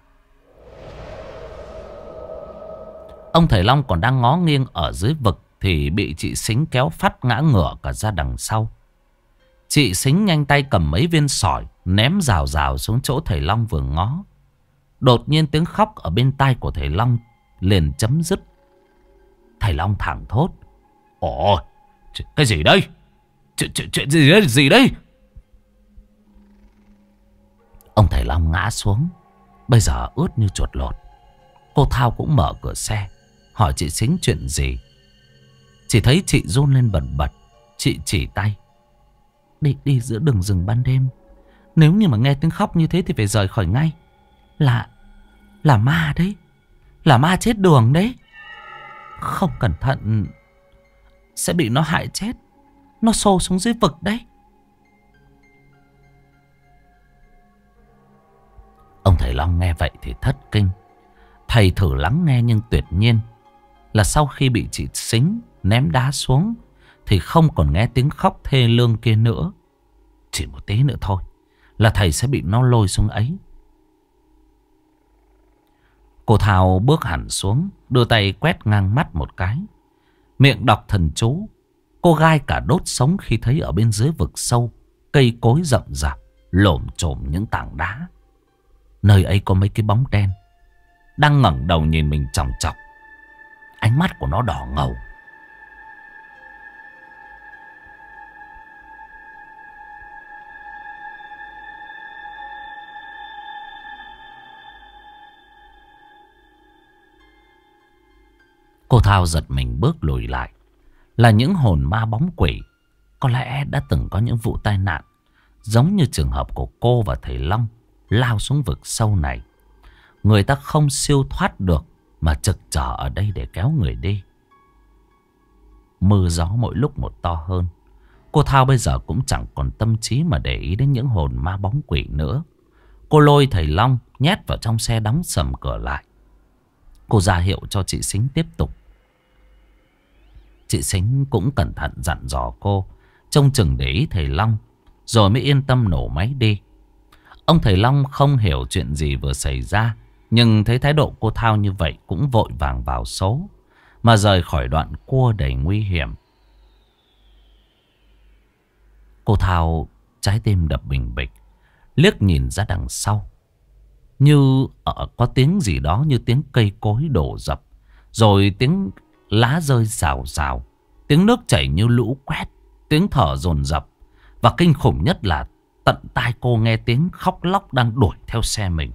Speaker 1: Ông thầy Long còn đang ngó nghiêng ở dưới vực thì bị chị Sính kéo phát ngã ngửa cả ra đằng sau. Chị Sính nhanh tay cầm mấy viên sỏi ném rào rào xuống chỗ thầy Long vừa ngó. Đột nhiên tiếng khóc ở bên tai của thầy Long liền chấm dứt. Thầy Long thẳng thốt: Ồ, cái gì đây? Chuyện gì đây? Ông thầy Long ngã xuống, bây giờ ướt như chuột lột. Cô Thao cũng mở cửa xe, hỏi chị Sính chuyện gì. Chỉ thấy chị run lên bần bật. Chị chỉ tay: Đi giữa đường rừng ban đêm, nếu như mà nghe tiếng khóc như thế thì phải rời khỏi ngay. Là ma đấy. Là ma chết đường đấy. Không cẩn thận sẽ bị nó hại chết. Nó xô xuống dưới vực đấy. Ông thầy Long nghe vậy thì thất kinh. Thầy thử lắng nghe nhưng tuyệt nhiên là sau khi bị chị Sính ném đá xuống thì không còn nghe tiếng khóc thê lương kia nữa. Chỉ một tí nữa thôi là thầy sẽ bị nó lôi xuống ấy. Cô Thao bước hẳn xuống, đưa tay quét ngang mắt một cái, miệng đọc thần chú. Cô gai cả đốt sống khi thấy ở bên dưới vực sâu, cây cối rậm rạp, lổm chổm những tảng đá. Nơi ấy có mấy cái bóng đen đang ngẩng đầu nhìn mình chòng chọc. Ánh mắt của nó đỏ ngầu. Cô Thao giật mình bước lùi lại. Là những hồn ma bóng quỷ. Có lẽ đã từng có những vụ tai nạn giống như trường hợp của cô và thầy Long lao xuống vực sâu này. Người ta không siêu thoát được mà trực chờ ở đây để kéo người đi. Mưa gió mỗi lúc một to hơn. Cô Thao bây giờ cũng chẳng còn tâm trí mà để ý đến những hồn ma bóng quỷ nữa. Cô lôi thầy Long nhét vào trong xe, đóng sầm cửa lại. Cô ra hiệu cho chị Sính tiếp tục. Chị Sính cũng cẩn thận dặn dò cô trông chừng để ý thầy Long, rồi mới yên tâm nổ máy đi. Ông thầy Long không hiểu chuyện gì vừa xảy ra, nhưng thấy thái độ cô Thao như vậy cũng vội vàng vào số mà rời khỏi đoạn cua đầy nguy hiểm. Cô Thao trái tim đập bình bịch, liếc nhìn ra đằng sau. Như có tiếng gì đó, như tiếng cây cối đổ dập, rồi tiếng lá rơi rào rào, tiếng nước chảy như lũ quét, tiếng thở dồn dập. Và kinh khủng nhất là tận tai cô nghe tiếng khóc lóc đang đuổi theo xe mình.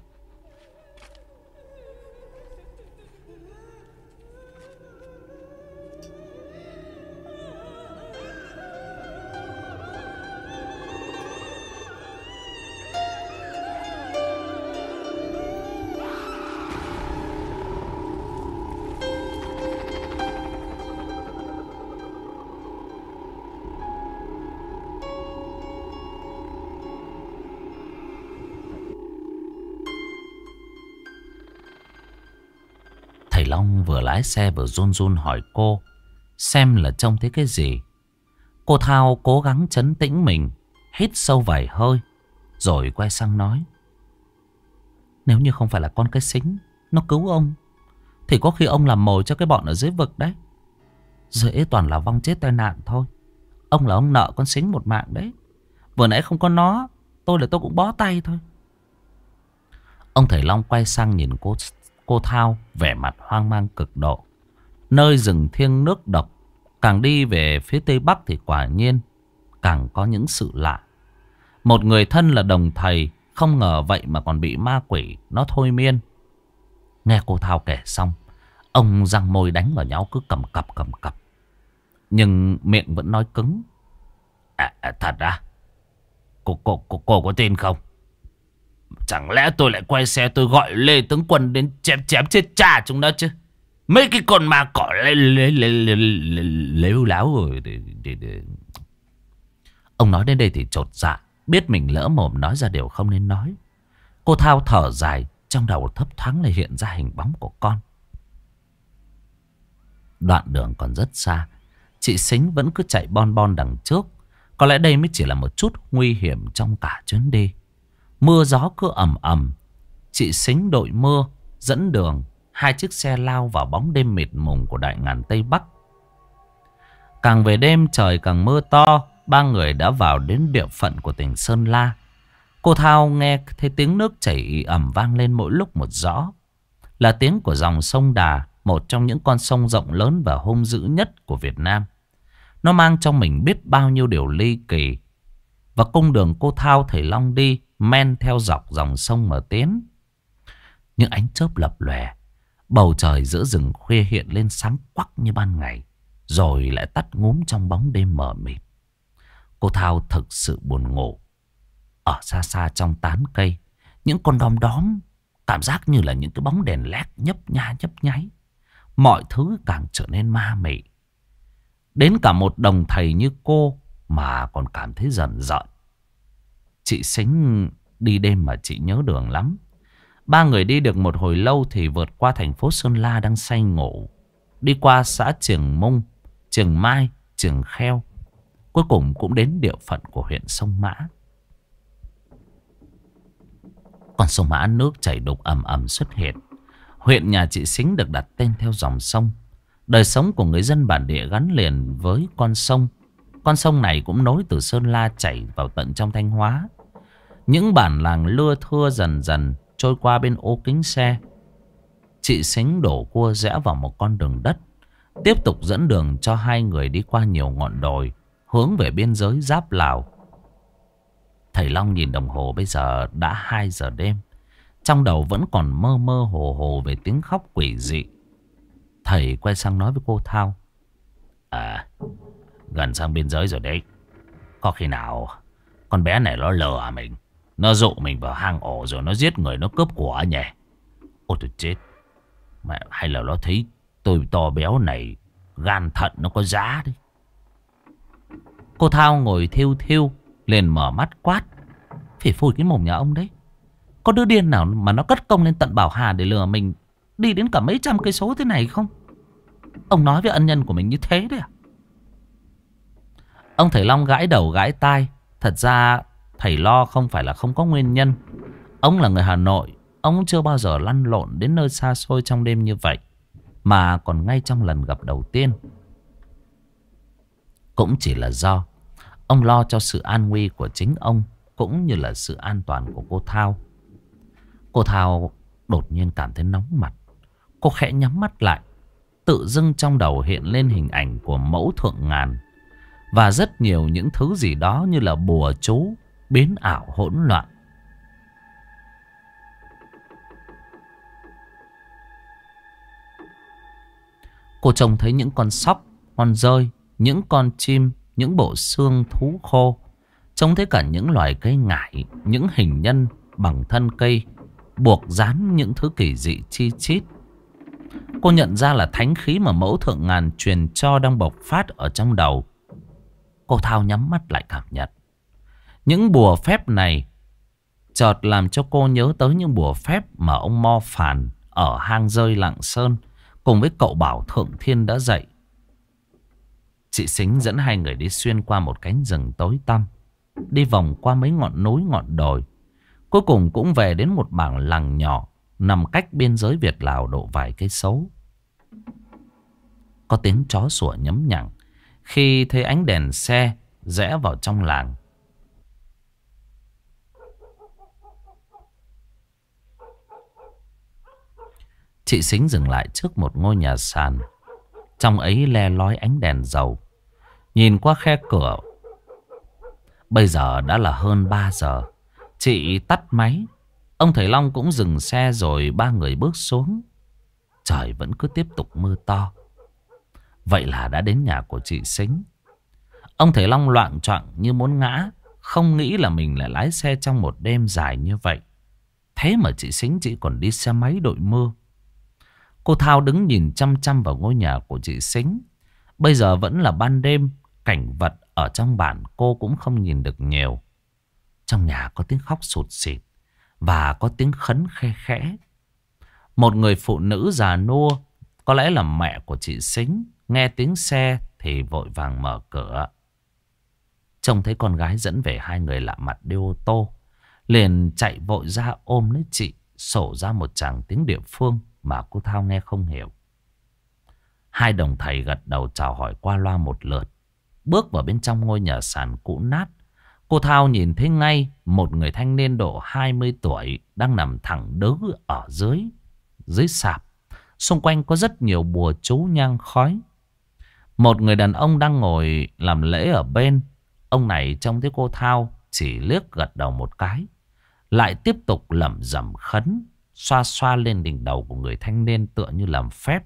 Speaker 1: Long vừa lái xe vừa run run hỏi cô xem là trông thấy cái gì. Cô Thao cố gắng trấn tĩnh mình, hít sâu vài hơi, rồi quay sang nói: nếu như không phải là con cái xính nó cứu ông, thì có khi ông làm mồi cho cái bọn ở dưới vực đấy. Dễ toàn là vong chết tai nạn thôi. Ông là ông nợ con xính một mạng đấy. Vừa nãy không có nó, tôi cũng bó tay thôi. Ông thầy Long quay sang nhìn cô Thao, vẻ mặt hoang mang cực độ. Nơi rừng thiêng nước độc, càng đi về phía tây bắc thì quả nhiên càng có những sự lạ. Một người thân là đồng thầy, không ngờ vậy mà còn bị ma quỷ nó thôi miên. Nghe cô Thao kể xong, ông răng môi đánh vào nhau cứ cầm cập. Nhưng miệng vẫn nói cứng. Thật à? Cô có tin không? Chẳng lẽ tôi lại quay xe tôi gọi Lê Tướng Quân đến chém chết cha chúng nó chứ? Mấy cái con ma cỏ lếu láo rồi. Ông nói đến đây thì chột dạ, biết mình lỡ mồm nói ra điều không nên nói. Cô Thao thở dài, trong đầu thấp thoáng lại hiện ra hình bóng của con. Đoạn đường còn rất xa, chị Sính vẫn cứ chạy bon đằng trước. Có lẽ đây mới chỉ là một chút nguy hiểm trong cả chuyến đi. Mưa gió cứ ầm ầm. Chị Sính đội mưa dẫn đường. Hai chiếc xe lao vào bóng đêm mịt mùng của đại ngàn Tây Bắc. Càng về đêm trời càng mưa to. Ba người đã vào đến địa phận của tỉnh Sơn La. Cô Thao nghe thấy tiếng nước chảy ì ầm vang lên mỗi lúc một rõ. Là tiếng của dòng sông Đà, một trong những con sông rộng lớn và hung dữ nhất của Việt Nam. Nó mang trong mình biết bao nhiêu điều ly kỳ. Và cung đường cô Thao thầy Long đi men theo dọc dòng sông mà tiến. Những ánh chớp lập lòe. Bầu trời giữa rừng khuya hiện lên sáng quắc như ban ngày, rồi lại tắt ngúm trong bóng đêm mờ mịt. Cô Thao thực sự buồn ngủ. Ở xa xa trong tán cây, những con đom đóm cảm giác như là những cái bóng đèn led nhấp nháy. Mọi thứ càng trở nên ma mị. Đến cả một đồng thầy như cô mà còn cảm thấy rần rợn. Chị Sính đi đêm mà chị nhớ đường lắm. Ba người đi được một hồi lâu thì vượt qua thành phố Sơn La đang say ngủ. Đi qua xã Triềng Mung, Triềng Mai, Triềng Kheo. Cuối cùng cũng đến địa phận của huyện Sông Mã. Con sông Mã nước chảy đục ầm ầm xuất hiện. Huyện nhà chị Sính được đặt tên theo dòng sông. Đời sống của người dân bản địa gắn liền với con sông. Con sông này cũng nối từ Sơn La chảy vào tận trong Thanh Hóa. Những bản làng lưa thưa dần dần trôi qua bên ô kính xe. Chị Sính đổ cua rẽ vào một con đường đất, tiếp tục dẫn đường cho hai người đi qua nhiều ngọn đồi, hướng về biên giới giáp Lào. Thầy Long nhìn đồng hồ, bây giờ đã 2 giờ đêm. Trong đầu vẫn còn mơ mơ hồ hồ về tiếng khóc quỷ dị. Thầy quay sang nói với cô Thao: gần sang biên giới rồi đấy. Có khi nào con bé này nó lừa mình, nó dụ mình vào hang ổ rồi nó giết người, nó cướp của nhỉ? Ôi tôi chết. Mẹ, hay là nó thấy tôi to béo này, gan thận nó có giá đấy. Cô Thao ngồi thiêu thiêu liền mở mắt quát: phỉ phủi cái mồm nhà ông đấy. Có đứa điên nào mà nó cất công lên tận Bảo Hà để lừa mình đi đến cả mấy trăm cây số thế này không? Ông nói với ân nhân của mình như thế đấy à? Ông thầy Long gãi đầu gãi tai. Thật ra thầy lo không phải là không có nguyên nhân. Ông là người Hà Nội, ông chưa bao giờ lăn lộn đến nơi xa xôi trong đêm như vậy, mà còn ngay trong lần gặp đầu tiên. Cũng chỉ là do ông lo cho sự an nguy của chính ông, cũng như là sự an toàn của cô Thao. Cô Thao đột nhiên cảm thấy nóng mặt. Cô khẽ nhắm mắt lại. Tự dưng trong đầu hiện lên hình ảnh của mẫu thượng ngàn và rất nhiều những thứ gì đó như là bùa chú, biến ảo hỗn loạn. Cô trông thấy những con sóc, con dơi, những con chim, những bộ xương thú khô. Trông thấy cả những loài cây ngải, những hình nhân bằng thân cây, buộc dán những thứ kỳ dị chi chít. Cô nhận ra là thánh khí mà mẫu thượng ngàn truyền cho đang bộc phát ở trong đầu. Cô Thao nhắm mắt lại cảm nhận. Những bùa phép này chợt làm cho cô nhớ tới những bùa phép mà ông Mo Phàn ở hang rơi Lạng Sơn cùng với cậu Bảo Thượng Thiên đã dậy. Chị Sính dẫn hai người đi xuyên qua một cánh rừng tối tăm, đi vòng qua mấy ngọn núi ngọn đồi. Cuối cùng cũng về đến một bản làng nhỏ nằm cách biên giới Việt Lào độ vài cây số. Có tiếng chó sủa nhấm nhặng khi thấy ánh đèn xe rẽ vào trong làng. Chị Sính dừng lại trước một ngôi nhà sàn. Trong ấy le lói ánh đèn dầu. Nhìn qua khe cửa. Bây giờ đã là hơn 3 giờ. Chị tắt máy. Ông thầy Long cũng dừng xe rồi ba người bước xuống. Trời vẫn cứ tiếp tục mưa to. Vậy là đã đến nhà của chị Sính. Ông thầy Long loạng choạng như muốn ngã. Không nghĩ là mình lại lái xe trong một đêm dài như vậy. Thế mà chị Sính chỉ còn đi xe máy đội mưa. Cô Thao đứng nhìn chăm chăm vào ngôi nhà của chị Sính. Bây giờ vẫn là ban đêm. Cảnh vật ở trong bản cô cũng không nhìn được nhiều. Trong nhà có tiếng khóc sụt sịt và có tiếng khấn khe khẽ. Một người phụ nữ già nua, có lẽ là mẹ của chị Sính, nghe tiếng xe thì vội vàng mở cửa. Trông thấy con gái dẫn về hai người lạ mặt đi ô tô, liền chạy vội ra ôm lấy chị, sổ ra một tràng tiếng địa phương mà cô Thao nghe không hiểu. Hai đồng thầy gật đầu chào hỏi qua loa một lượt. Bước vào bên trong ngôi nhà sàn cũ nát, cô Thao nhìn thấy ngay một người thanh niên độ 20 tuổi đang nằm thẳng đớ ở dưới sạp. Xung quanh có rất nhiều bùa chú nhang khói. Một người đàn ông đang ngồi làm lễ ở bên. Ông này trông thấy cô Thao chỉ liếc gật đầu một cái, lại tiếp tục lẩm rẩm khấn, xoa xoa lên đỉnh đầu của người thanh niên tựa như làm phép.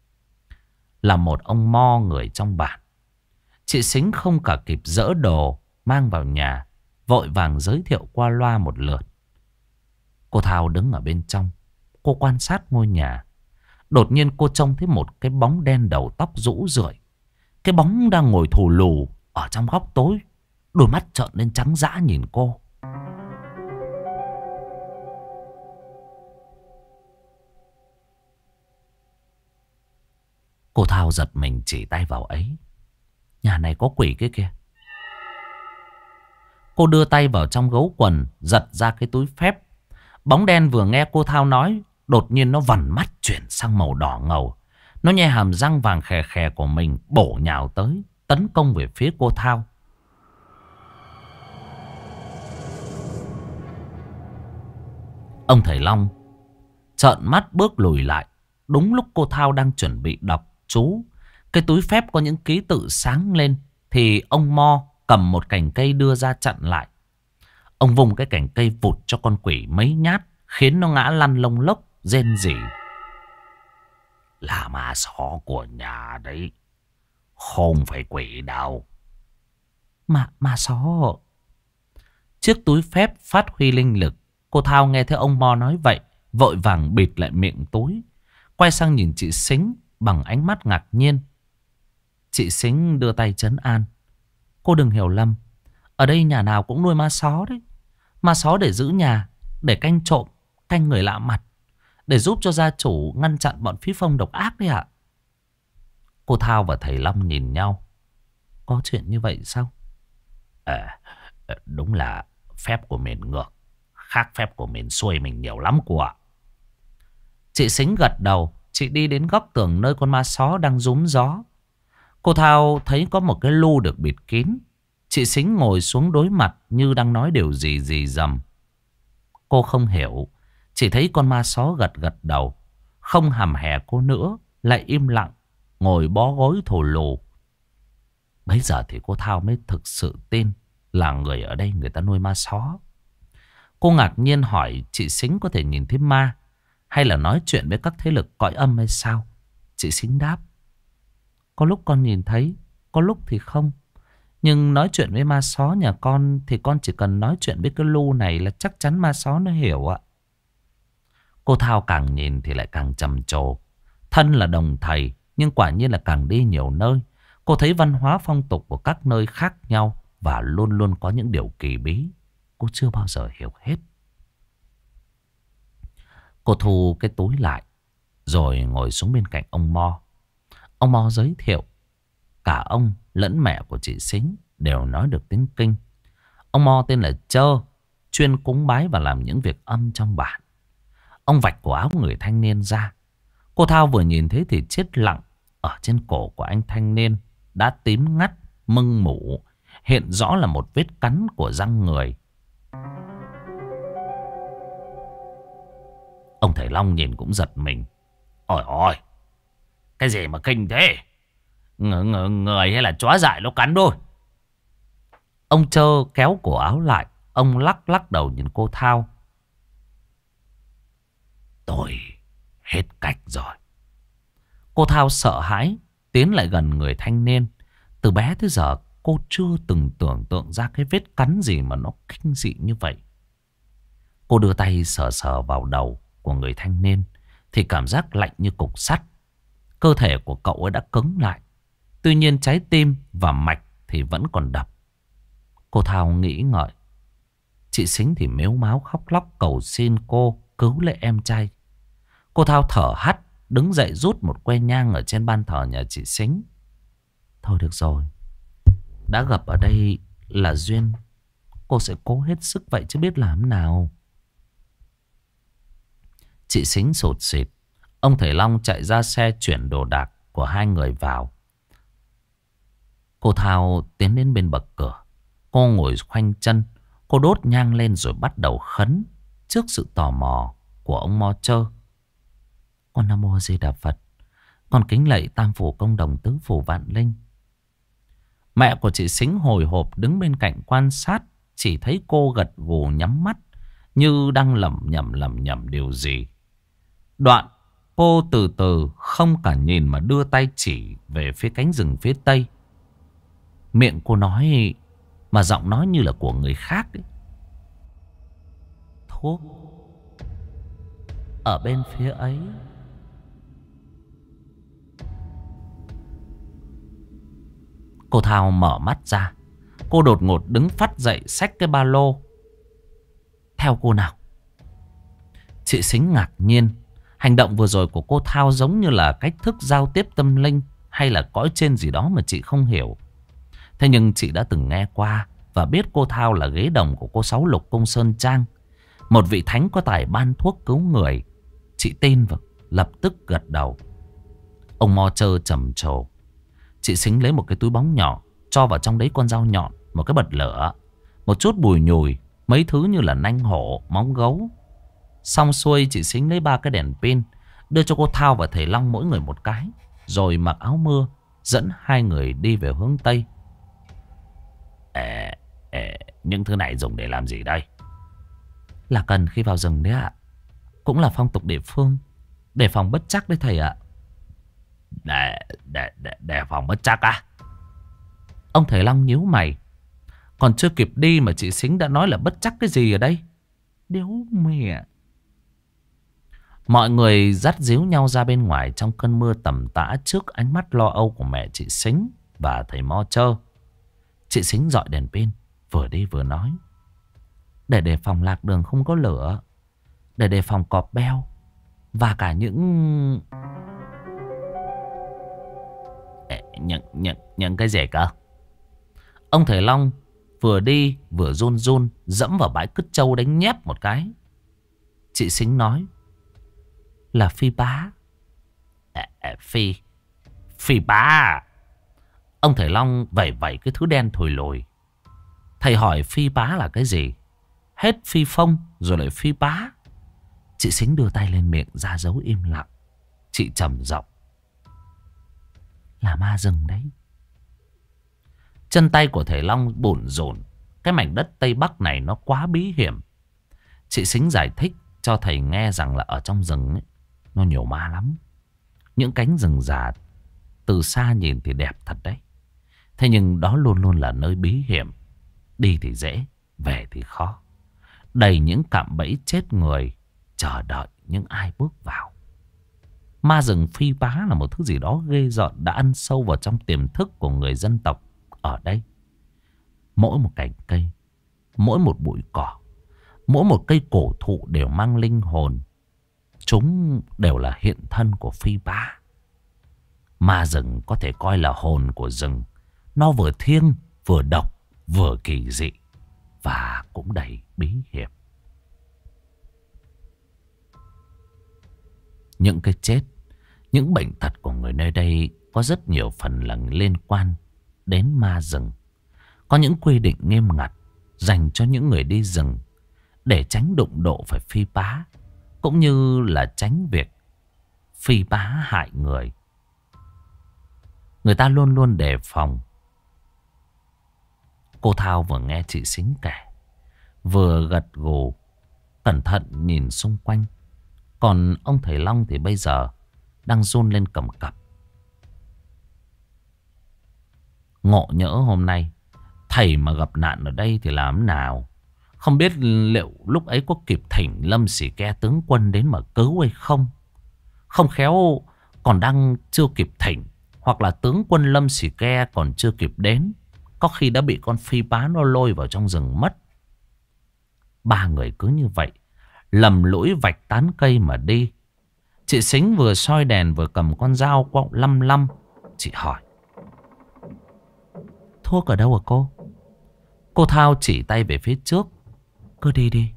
Speaker 1: Là một ông mo người trong bản. Chị Sính không cả kịp dỡ đồ mang vào nhà, vội vàng giới thiệu qua loa một lượt. Cô Thao đứng ở bên trong, cô quan sát ngôi nhà. Đột nhiên cô trông thấy một cái bóng đen đầu tóc rũ rượi. Cái bóng đang ngồi thù lù ở trong góc tối, đôi mắt trợn lên trắng dã nhìn cô. Cô Thao giật mình chỉ tay vào ấy. Nhà này có quỷ kia kìa. Cô đưa tay vào trong gấu quần, giật ra cái túi phép. Bóng đen vừa nghe cô Thao nói, đột nhiên nó vằn mắt chuyển sang màu đỏ ngầu. Nó nhe hàm răng vàng khè khè của mình, bổ nhào tới, tấn công về phía cô Thao. Ông thầy Long trợn mắt bước lùi lại. Đúng lúc cô Thao đang chuẩn bị đọc chú, cái túi phép có những ký tự sáng lên, thì ông Mo cầm một cành cây đưa ra chặn lại. Ông vùng cái cành cây vụt cho con quỷ mấy nhát, khiến nó ngã lăn lông lốc, rên rỉ. Là ma só của nhà đấy, không phải quỷ đâu. Ma só. Chiếc túi phép phát huy linh lực. Cô Thao nghe thấy ông Mo nói vậy, vội vàng bịt lại miệng túi, quay sang nhìn chị Sính bằng ánh mắt ngạc nhiên. Chị Sính đưa tay trấn an. Cô đừng hiểu lầm, ở đây nhà nào cũng nuôi ma só đấy. Ma só để giữ nhà, để canh trộm, canh người lạ mặt, để giúp cho gia chủ ngăn chặn bọn phí phong độc ác đấy ạ. Cô Thao và thầy Long nhìn nhau. Có chuyện như vậy sao? Đúng là phép của mình ngược, khác phép của mình xuôi mình nhiều lắm cô ạ. Chị Sính gật đầu. Chị đi đến góc tường nơi con ma só đang rúm gió. Cô Thao thấy có một cái lu được bịt kín. Chị Sính ngồi xuống đối mặt như đang nói điều gì gì rầm. Cô không hiểu, chỉ thấy con ma só gật gật đầu, không hằm hè cô nữa, lại im lặng ngồi bó gối thổ lù. Bấy giờ thì cô Thao mới thực sự tin là người ở đây người ta nuôi ma só. Cô ngạc nhiên hỏi chị Sính có thể nhìn thấy ma, hay là nói chuyện với các thế lực cõi âm hay sao? Chị Sính đáp. Có lúc con nhìn thấy, có lúc thì không. Nhưng nói chuyện với ma só nhà con thì con chỉ cần nói chuyện với cái lu này là chắc chắn ma só nó hiểu ạ. Cô Thao càng nhìn thì lại càng trầm trồ. Thân là đồng thầy, nhưng quả nhiên là càng đi nhiều nơi, cô thấy văn hóa phong tục của các nơi khác nhau, và luôn luôn có những điều kỳ bí cô chưa bao giờ hiểu hết. Cô thu cái túi lại, rồi ngồi xuống bên cạnh ông Mo. Ông Mo giới thiệu. Cả ông lẫn mẹ của chị Sính đều nói được tiếng Kinh. Ông Mo tên là Trơ, chuyên cúng bái và làm những việc âm trong bản. Ông vạch cổ áo người thanh niên ra. Cô Thao vừa nhìn thấy thì chết lặng. Ở trên cổ của anh thanh niên đã tím ngắt, mưng mủ, hiện rõ là một vết cắn của răng người. Ông thầy Long nhìn cũng giật mình. Ôi ôi, cái gì mà kinh thế? Người hay là chó dại nó cắn thôi? Ông Trơ kéo cổ áo lại. Ông lắc lắc đầu nhìn cô Thao. Tôi hết cách rồi. Cô Thao sợ hãi tiến lại gần người thanh niên. Từ bé tới giờ cô chưa từng tưởng tượng ra cái vết cắn gì mà nó kinh dị như vậy. Cô đưa tay sờ sờ vào đầu của người thanh niên thì cảm giác lạnh như cục sắt. Cơ thể của cậu ấy đã cứng lại. Tuy nhiên trái tim và mạch thì vẫn còn đập. Cô Thao nghĩ ngợi. Chị Sính thì mếu máo khóc lóc cầu xin cô cứu lấy em trai. Cô Thao thở hắt, đứng dậy rút một que nhang ở trên ban thờ nhà chị Sính. Thôi được rồi, đã gặp ở đây là duyên, cô sẽ cố hết sức vậy chứ biết làm nào. Chị Sính sụt sịt. Ông thầy Long chạy ra xe chuyển đồ đạc của hai người vào. Cô Thao tiến đến bên bậc cửa. Cô ngồi khoanh chân. Cô đốt nhang lên rồi bắt đầu khấn trước sự tò mò của ông Mo Trơ. Con Nam Mô Di Đà Phật. Con kính lạy Tam Phủ Công Đồng Tứ Phủ Vạn Linh. Mẹ của chị Sính hồi hộp đứng bên cạnh quan sát. Chỉ thấy cô gật gù nhắm mắt như đang lẩm nhẩm điều gì. Đoạn cô từ từ không cả nhìn mà đưa tay chỉ về phía cánh rừng phía tây. Miệng cô nói mà giọng nói như là của người khác ấy. Thuốc ở bên phía ấy. Cô Thao mở mắt ra. Cô đột ngột đứng phắt dậy xách cái ba lô. Theo cô nào. Chị Sính ngạc nhiên. Hành động vừa rồi của cô Thao giống như là cách thức giao tiếp tâm linh hay là cõi trên gì đó mà chị không hiểu. Thế nhưng chị đã từng nghe qua và biết cô Thao là ghế đồng của cô Sáu Lục Cung Sơn Trang, một vị thánh có tài ban thuốc cứu người. Chị tin và lập tức gật đầu. Ông Mo Trơ trầm trồ. Chị Sính lấy một cái túi bóng nhỏ, cho vào trong đấy con dao nhọn, một cái bật lửa, một chút bùi nhùi, mấy thứ như là nanh hổ, móng gấu. Xong xuôi chị Sính lấy 3 cái đèn pin, đưa cho cô Thao và thầy Long mỗi người một cái, rồi mặc áo mưa dẫn hai người đi về hướng Tây. Những thứ này dùng để làm gì đây? Là cần khi vào rừng đấy ạ. Cũng là phong tục địa phương, để phòng bất trắc đấy thầy ạ. Để phòng bất trắc à? Ông thầy Long nhíu mày. Còn chưa kịp đi mà chị Sính đã nói là bất trắc cái gì ở đây? Đéo mẹ. Mọi người dắt díu nhau ra bên ngoài trong cơn mưa tầm tã trước ánh mắt lo âu của mẹ chị Sính và thầy Mo Trơ. Chị Sính dọi đèn pin, vừa đi vừa nói. Để đề phòng lạc đường không có lửa, để đề phòng cọp beo, và cả những cái gì cơ? Ông thầy Long vừa đi vừa run run dẫm vào bãi cứt trâu đánh nhép một cái. Chị Sính nói là phi bá. Phi bá. Ông thầy Long vẩy vẩy cái thứ đen thùi lùi. Thầy hỏi phi bá là cái gì? Hết phi phong rồi lại phi bá. Chị Sính đưa tay lên miệng ra dấu im lặng. Chị trầm giọng. Là ma rừng đấy. Chân tay của thầy Long bủn rủn. Cái mảnh đất Tây Bắc này nó quá bí hiểm. Chị Sính giải thích cho thầy nghe rằng là ở trong rừng ấy, nó nhiều ma lắm. Những cánh rừng già từ xa nhìn thì đẹp thật đấy. Thế nhưng đó luôn luôn là nơi bí hiểm. Đi thì dễ, về thì khó. Đầy những cạm bẫy chết người chờ đợi những ai bước vào. Ma rừng phi bá là một thứ gì đó ghê rợn đã ăn sâu vào trong tiềm thức của người dân tộc ở đây. Mỗi một cành cây, mỗi một bụi cỏ, mỗi một cây cổ thụ đều mang linh hồn. chúng đều là hiện thân của Phi Bá. Ma rừng có thể coi là hồn của rừng. Nó vừa thiêng, vừa độc, vừa kỳ dị và cũng đầy bí hiểm. Những cái chết, những bệnh tật của người nơi đây có rất nhiều phần là liên quan đến ma rừng. Có những quy định nghiêm ngặt dành cho những người đi rừng để tránh đụng độ phải Phi Bá, cũng như là tránh việc Phi Bá hại người. Người ta luôn luôn đề phòng. Cô Thao vừa nghe chị Sính kể, vừa gật gù, cẩn thận nhìn xung quanh. Còn ông thầy Long thì bây giờ đang run lên cầm cập. Ngộ nhỡ hôm nay thầy mà gặp nạn ở đây thì làm nào? Không biết liệu lúc ấy có kịp thỉnh Lâm Xì Ke tướng quân đến mà cứu hay không? Không khéo còn đang chưa kịp thỉnh, hoặc là tướng quân Lâm Xì Ke còn chưa kịp đến, có khi đã bị con Phi Bá nó lôi vào trong rừng mất. Ba người cứ như vậy lầm lũi vạch tán cây mà đi. Chị Sính vừa soi đèn vừa cầm con dao quọng lăm lăm. Chị hỏi: thuốc ở đâu hả cô? Cô Thao chỉ tay về phía trước: cứ đi đi.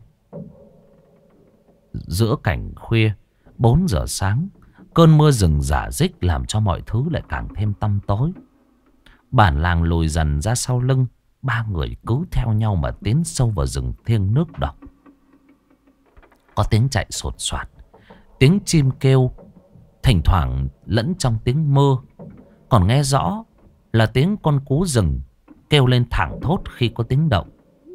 Speaker 1: Giữa cảnh khuya 4 giờ sáng, cơn mưa rừng rả rích làm cho mọi thứ lại càng thêm tăm tối. Bản làng lùi dần ra sau lưng. Ba người cứ theo nhau mà tiến sâu vào rừng thiêng nước độc. Có tiếng chạy sột soạt, tiếng chim kêu, thỉnh thoảng lẫn trong tiếng mưa. Còn nghe rõ là tiếng con cú rừng kêu lên thảng thốt khi có tiếng động.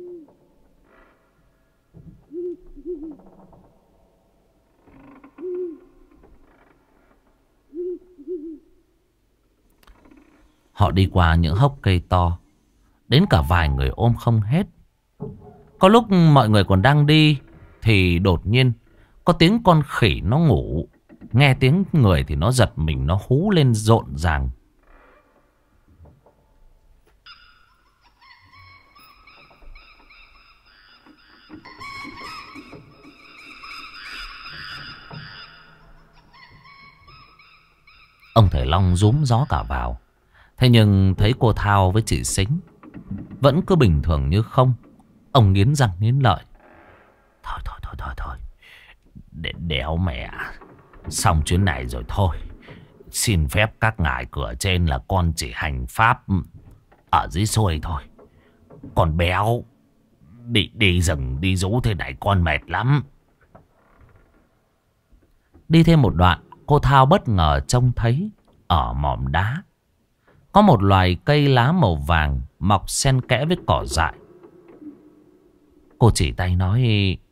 Speaker 1: Họ đi qua những hốc cây to, đến cả vài người ôm không hết. Có lúc mọi người còn đang đi thì đột nhiên có tiếng con khỉ nó ngủ. Nghe tiếng người thì nó giật mình, nó hú lên rộn ràng. Ông thầy Long rúm gió cả vào. Thế nhưng thấy cô Thao với chị Sính vẫn cứ bình thường như không. Ông nghiến răng nghiến lợi: Thôi đéo mẹ, xong chuyến này rồi thôi. Xin phép các ngài cửa trên là con chỉ hành pháp ở dưới xuôi thôi. Còn béo đi rừng đi rú thế này con mệt lắm. Đi thêm một đoạn, cô Thao bất ngờ trông thấy ở mỏm đá có một loài cây lá màu vàng mọc xen kẽ với cỏ dại. Cô chỉ tay nói: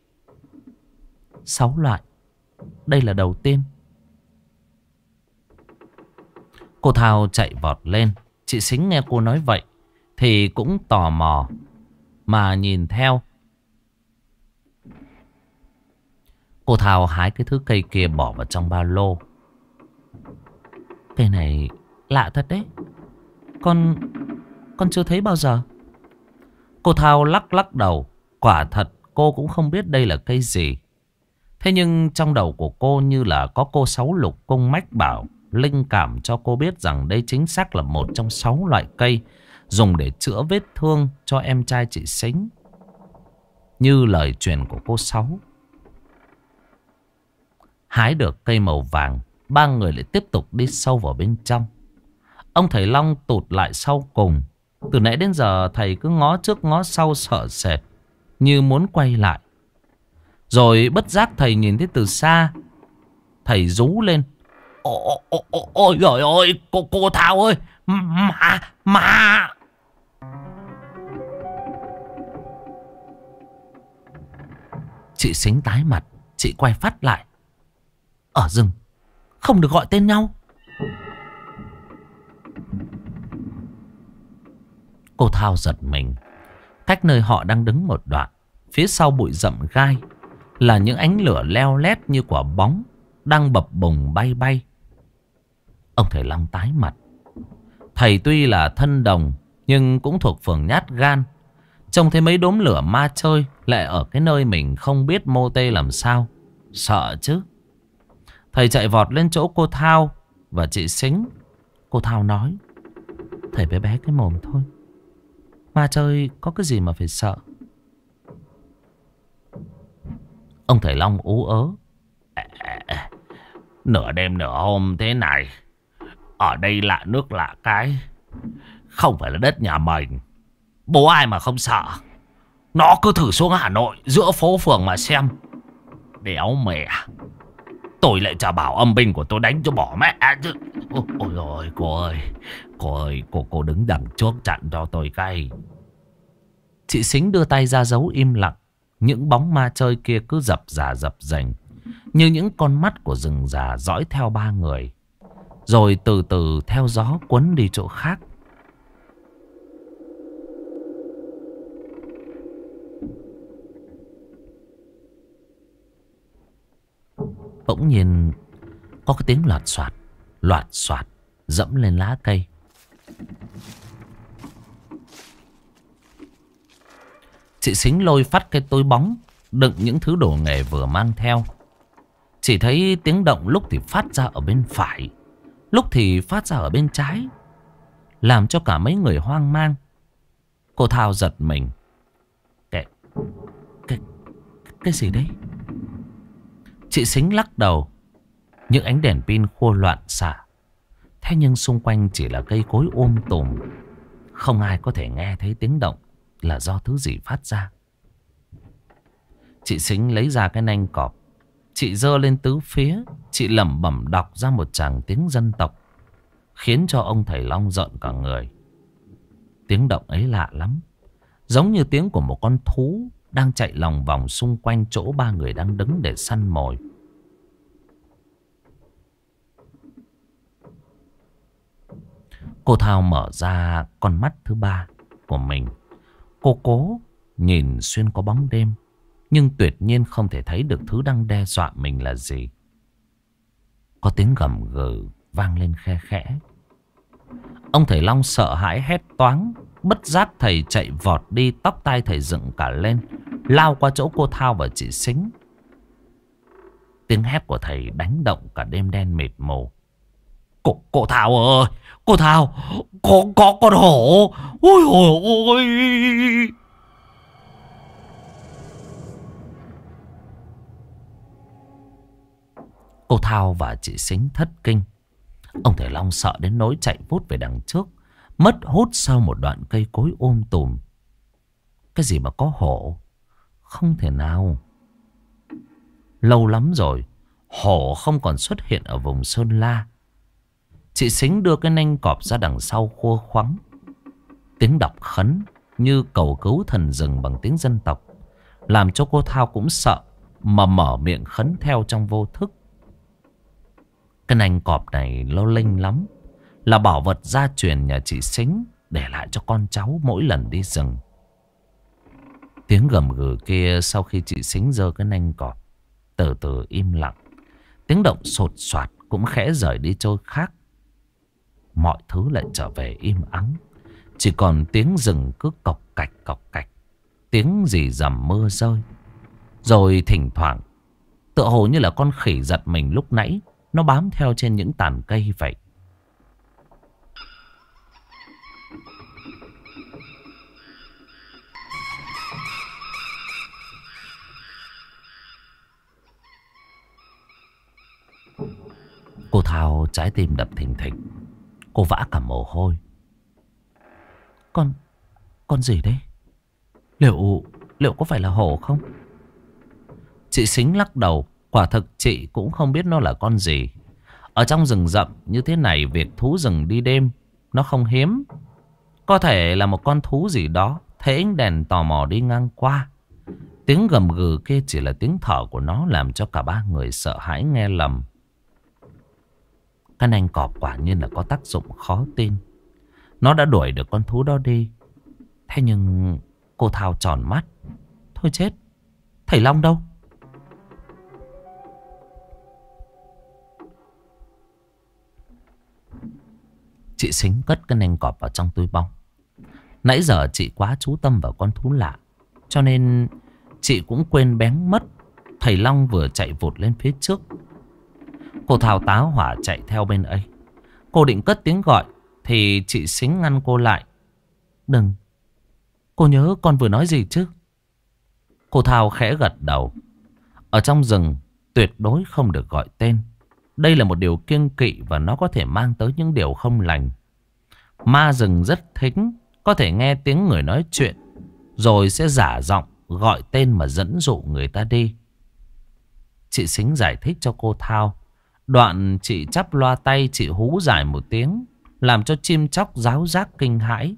Speaker 1: 6 loại, đây là đầu tiên. Cô Thao chạy vọt lên. Chị Sính nghe cô nói vậy thì cũng tò mò mà nhìn theo. Cô Thao hái cái thứ cây kia bỏ vào trong ba lô. Cây này lạ thật đấy, Con chưa thấy bao giờ. Cô Thao lắc đầu. Quả thật cô cũng không biết đây là cây gì. Thế nhưng trong đầu của cô như là có cô Sáu Lục cung mách bảo, linh cảm cho cô biết rằng đây chính xác là một trong 6 loại cây dùng để chữa vết thương cho em trai chị Sính, như lời truyền của cô Sáu. Hái được cây màu vàng, ba người lại tiếp tục đi sâu vào bên trong. Ông thầy Long tụt lại sau cùng. Từ nãy đến giờ thầy cứ ngó trước ngó sau sợ sệt, như muốn quay lại. Rồi bất giác thầy nhìn thấy từ xa. Thầy rú lên: Ôi giời ơi, cô Thao ơi, mà. Chị Sính tái mặt. Chị quay phát lại. Ở rừng không được gọi tên nhau. Cô Thao giật mình. Cách nơi họ đang đứng một đoạn, phía sau bụi rậm gai là những ánh lửa leo lét như quả bóng đang bập bùng bay bay. Ông thầy Long tái mặt. Thầy tuy là thân đồng nhưng cũng thuộc phường nhát gan. Trông thấy mấy đốm lửa ma chơi lại ở cái nơi mình không biết mô tê làm sao, sợ chứ. Thầy chạy vọt lên chỗ cô Thao và chị Sính. Cô Thao nói: thầy bé bé cái mồm thôi, ma chơi có cái gì mà phải sợ. Ông thầy Long ú ớ: nửa đêm nửa hôm thế này, ở đây lạ nước lạ cái, không phải là đất nhà mình, bố ai mà không sợ. Nó cứ thử xuống Hà Nội giữa phố phường mà xem. Đéo mẹ, tôi lại chả bảo âm binh của tôi đánh cho bỏ mẹ chứ. Ôi ôi cô ơi, cô đứng đằng trước chặn cho tôi cái. Chị Sính đưa tay ra dấu im lặng. Những bóng ma chơi kia cứ dập dềnh như những con mắt của rừng già dõi theo ba người, rồi từ từ theo gió cuốn đi chỗ khác. Bỗng nhiên có cái tiếng loạt xoạt dẫm lên lá cây. Chị Sính lôi phát cái túi bóng đựng những thứ đồ nghề vừa mang theo. Chỉ thấy tiếng động lúc thì phát ra ở bên phải, lúc thì phát ra ở bên trái, làm cho cả mấy người hoang mang. Cô Thao giật mình: Cái gì đấy? Chị Sính lắc đầu: những ánh đèn pin khô loạn xạ. Thế nhưng xung quanh chỉ là cây cối tùm, không ai có thể nghe thấy tiếng động là do thứ gì phát ra. Chị Sính lấy ra cái nanh cọp, chị giơ lên tứ phía, chị lẩm bẩm đọc ra một tràng tiếng dân tộc, khiến cho ông thầy Long rợn cả người. Tiếng động ấy lạ lắm, giống như tiếng của một con thú đang chạy lòng vòng xung quanh chỗ ba người đang đứng để săn mồi. Cô Thao mở ra con mắt thứ ba của mình. Cô cố nhìn xuyên qua bóng đêm, nhưng tuyệt nhiên không thể thấy được thứ đang đe dọa mình là gì. Có tiếng gầm gừ vang lên khe khẽ. Ông thầy Long sợ hãi hét toáng. Bất giác thầy chạy vọt đi, tóc tai thầy dựng cả lên, lao qua chỗ cô Thao và chị Sính. Tiếng hét của thầy đánh động cả đêm đen mịt mù. Cô Thao ơi, cô Thao, có con hổ. Ôi ôi ôi. Cô Thao và chị Sính thất kinh. Ông thầy Long sợ đến nỗi chạy vút về đằng trước, mất hút sau một đoạn cây cối tùm. Cái gì mà có hổ? Không thể nào. Lâu lắm rồi hổ không còn xuất hiện ở vùng Sơn La. Chị Sính đưa cái nanh cọp ra đằng sau khua khoắng. Tiếng đọc khấn như cầu cứu thần rừng bằng tiếng dân tộc, làm cho cô Thao cũng sợ, mà mở miệng khấn theo trong vô thức. Cái nanh cọp này lâu linh lắm, là bảo vật gia truyền nhà chị Sính để lại cho con cháu mỗi lần đi rừng. Tiếng gầm gừ kia sau khi chị Sính giơ cái nanh cọp từ từ im lặng. Tiếng động sột soạt cũng khẽ rời đi chỗ khác. Mọi thứ lại trở về im ắng. Chỉ còn tiếng rừng cứ cộc cạch, tiếng rì rầm mưa rơi. Rồi thỉnh thoảng, tựa hồ như là con khỉ giật mình lúc nãy, nó bám theo trên những tàn cây vậy. Cô Thao trái tim đập thình thịch. Cô vã cả mồ hôi. Con gì đấy? Liệu có phải là hổ không? Chị Sính lắc đầu. Quả thực chị cũng không biết nó là con gì. Ở trong rừng rậm như thế này, việc thú rừng đi đêm nó không hiếm. Có thể là một con thú gì đó thấy ánh đèn tò mò đi ngang qua. Tiếng gầm gừ kia chỉ là tiếng thở của nó, làm cho cả ba người sợ hãi nghe lầm. Cái nanh cọp quả nhiên là có tác dụng khó tin. Nó đã đuổi được con thú đó đi. Thế nhưng cô Thao tròn mắt. Thôi chết, thầy Long đâu? Chị Sính cất cái nanh cọp vào trong túi bông. Nãy giờ chị quá chú tâm vào con thú lạ, cho nên chị cũng quên bén mất thầy Long vừa chạy vụt lên phía trước. Cô Thao tá hỏa chạy theo bên ấy. Cô định cất tiếng gọi thì chị Sính ngăn cô lại. Đừng. Cô nhớ con vừa nói gì chứ? Cô Thao khẽ gật đầu. Ở trong rừng tuyệt đối không được gọi tên. Đây là một điều kiêng kỵ và nó có thể mang tới những điều không lành. Ma rừng rất thính, có thể nghe tiếng người nói chuyện, rồi sẽ giả giọng gọi tên mà dẫn dụ người ta đi. Chị Sính giải thích cho cô Thao. Đoạn chị chắp loa tay, chị hú dài một tiếng, làm cho chim chóc ráo rác kinh hãi.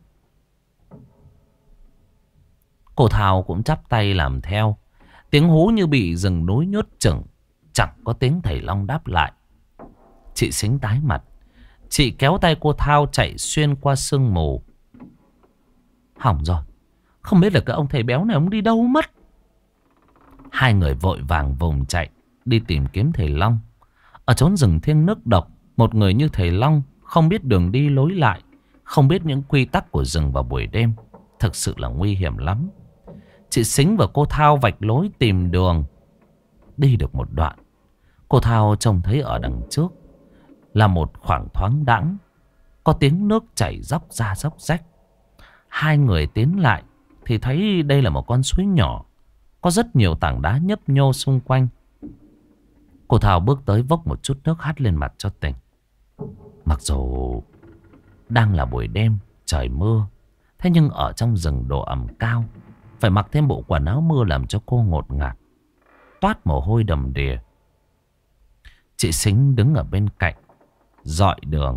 Speaker 1: Cô Thao cũng chắp tay làm theo. Tiếng hú như bị rừng núi nhốt chừng, chẳng có tiếng thầy Long đáp lại. Chị Sính tái mặt. Chị kéo tay cô Thao chạy xuyên qua sương mù. Hỏng rồi, không biết là cái ông thầy béo này ông đi đâu mất. Hai người vội vàng vùng chạy đi tìm kiếm thầy Long. Ở chốn rừng thiêng nước độc, một người như thầy Long không biết đường đi lối lại, không biết những quy tắc của rừng vào buổi đêm, thực sự là nguy hiểm lắm. Chị Sính và cô Thao vạch lối tìm đường. Đi được một đoạn, cô Thao trông thấy ở đằng trước là một khoảng thoáng đãng, có tiếng nước chảy róc ra róc rách. Hai người tiến lại thì thấy đây là một con suối nhỏ, có rất nhiều tảng đá nhấp nhô xung quanh. Cô Thao bước tới vốc một chút nước hắt lên mặt cho tỉnh. Mặc dù đang là buổi đêm, trời mưa, thế nhưng ở trong rừng độ ẩm cao, phải mặc thêm bộ quần áo mưa làm cho cô ngột ngạt, toát mồ hôi đầm đìa. Chị Sính đứng ở bên cạnh dọi đường.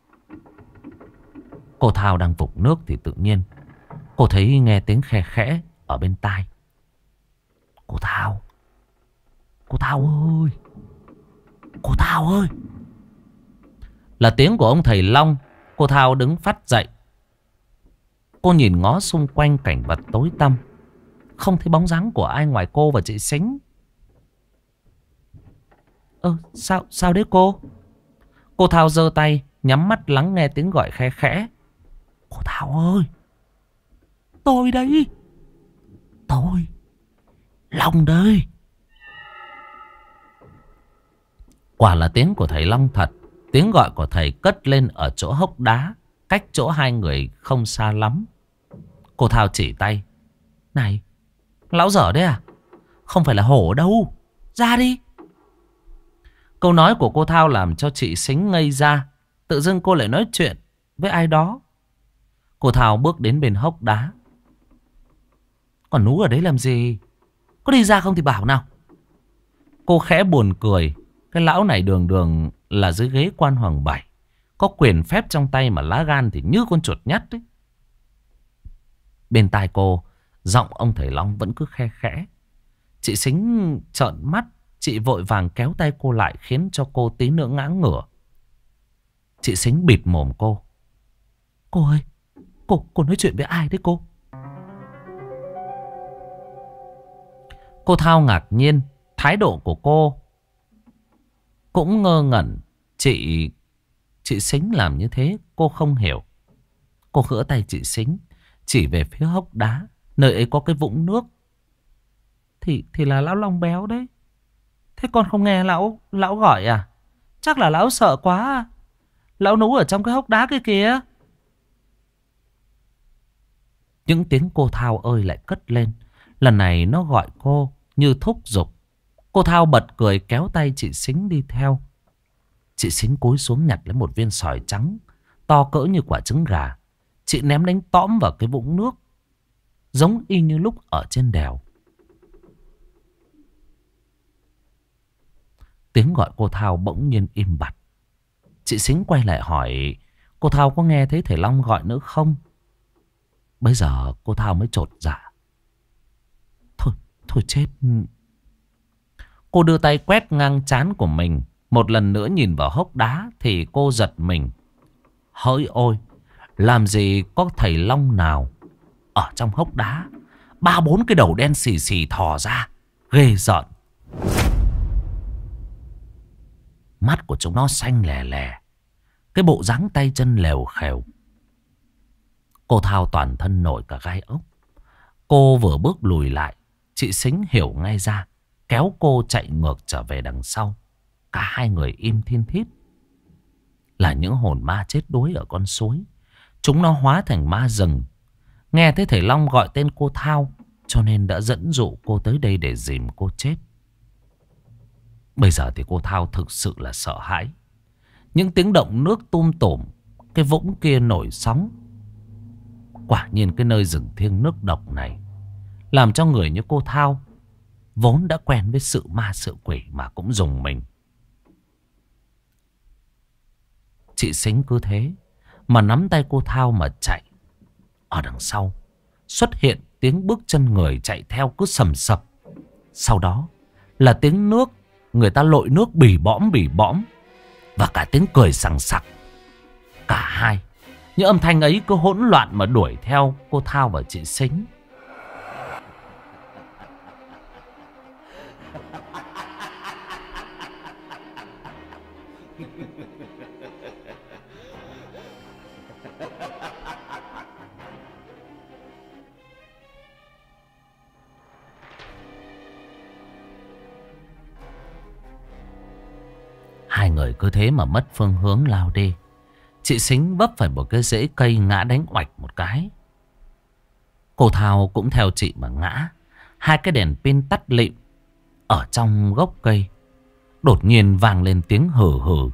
Speaker 1: Cô Thao đang vục nước thì tự nhiên cô thấy nghe tiếng khe khẽ ở bên tai. Cô Thao, cô Thao ơi, cô Thao ơi. Là tiếng của ông thầy Long. Cô Thao đứng phắt dậy. Cô nhìn ngó xung quanh cảnh vật tối tăm, không thấy bóng dáng của ai ngoài cô và chị Sính. Sao đấy cô? Cô Thao giơ tay nhắm mắt lắng nghe tiếng gọi khe khẽ. Cô Thao ơi, tôi đây, tôi Long đây. Quả là tiếng của thầy Long thật. Tiếng gọi của thầy cất lên ở chỗ hốc đá, cách chỗ hai người không xa lắm. Cô Thao chỉ tay. Này, lão dở đấy à? Không phải là hổ đâu, ra đi. Câu nói của cô Thao làm cho chị Sính ngây ra. Tự dưng cô lại nói chuyện với ai đó. Cô Thao bước đến bên hốc đá. Còn nú ở đấy làm gì? Có đi ra không thì bảo nào. Cô khẽ buồn cười. Cái lão này đường đường là dưới ghế quan hoàng bảy, có quyền phép trong tay mà lá gan thì như con chuột nhắt đấy. Bên tai cô, giọng ông thầy Long vẫn cứ khe khẽ. Chị Sính trợn mắt. Chị vội vàng kéo tay cô lại, khiến cho cô tí nữa ngã ngửa. Chị Sính bịt mồm cô. Cô ơi, cô nói chuyện với ai đấy cô? Cô Thao ngạc nhiên. Thái độ của cô cũng ngơ ngẩn. Chị Sính làm như thế cô không hiểu. Cô gỡ tay chị Sính, chỉ về phía hốc đá, nơi ấy có cái vũng nước. Thì là lão Long béo đấy. Thế con không nghe lão gọi à? Chắc là lão sợ quá. Lão nú ở trong cái hốc đá kia kìa. Những tiếng cô Thao ơi lại cất lên. Lần này nó gọi cô như thúc giục. Cô Thao bật cười kéo tay chị Sính đi theo. Chị Sính cúi xuống nhặt lấy một viên sỏi trắng, to cỡ như quả trứng gà. Chị ném đánh tõm vào cái vũng nước, giống y như lúc ở trên đèo. Tiếng gọi cô Thao bỗng nhiên im bặt. Chị Sính quay lại hỏi cô Thao có nghe thấy thầy Long gọi nữa không. Bây giờ cô Thao mới chột dạ. Thôi chết. Cô đưa tay quét ngang trán của mình. Một lần nữa nhìn vào hốc đá thì cô giật mình. Hỡi ôi, làm gì có thầy Long nào ở trong hốc đá. 3-4 cái đầu đen xì xì thò ra, ghê rợn. Mắt của chúng nó xanh lè lè, cái bộ dáng tay chân lèo khèo. Cô Thao toàn thân nổi cả gai ốc. Cô vừa bước lùi lại, chị Sính hiểu ngay ra, kéo cô chạy ngược trở về đằng sau. Cả hai người im thiên thít. Là những hồn ma chết đuối ở con suối. Chúng nó hóa thành ma rừng. Nghe thấy thầy Long gọi tên cô Thao, cho nên đã dẫn dụ cô tới đây để dìm cô chết. Bây giờ thì cô Thao thực sự là sợ hãi. Những tiếng động nước tùm, cái vũng kia nổi sóng. Quả nhiên cái nơi rừng thiêng nước độc này làm cho người như cô Thao, vốn đã quen với sự ma sự quỷ mà cũng rùng mình. Chị Sính cứ thế mà nắm tay cô Thao mà chạy. Ở đằng sau xuất hiện tiếng bước chân người chạy theo cứ sầm sập. Sau đó là tiếng nước, người ta lội nước bỉ bõm. Và cả tiếng cười sằng sặc. Cả hai, những âm thanh ấy cứ hỗn loạn mà đuổi theo cô Thao và chị Sính. Hai người cứ thế mà mất phương hướng lao đi. Chị Sính vấp phải một cái rễ cây ngã đánh oạch một cái. Cô Thao cũng theo chị mà ngã. Hai cái đèn pin tắt lịm. Ở trong gốc cây đột nhiên vang lên tiếng hừ hừ.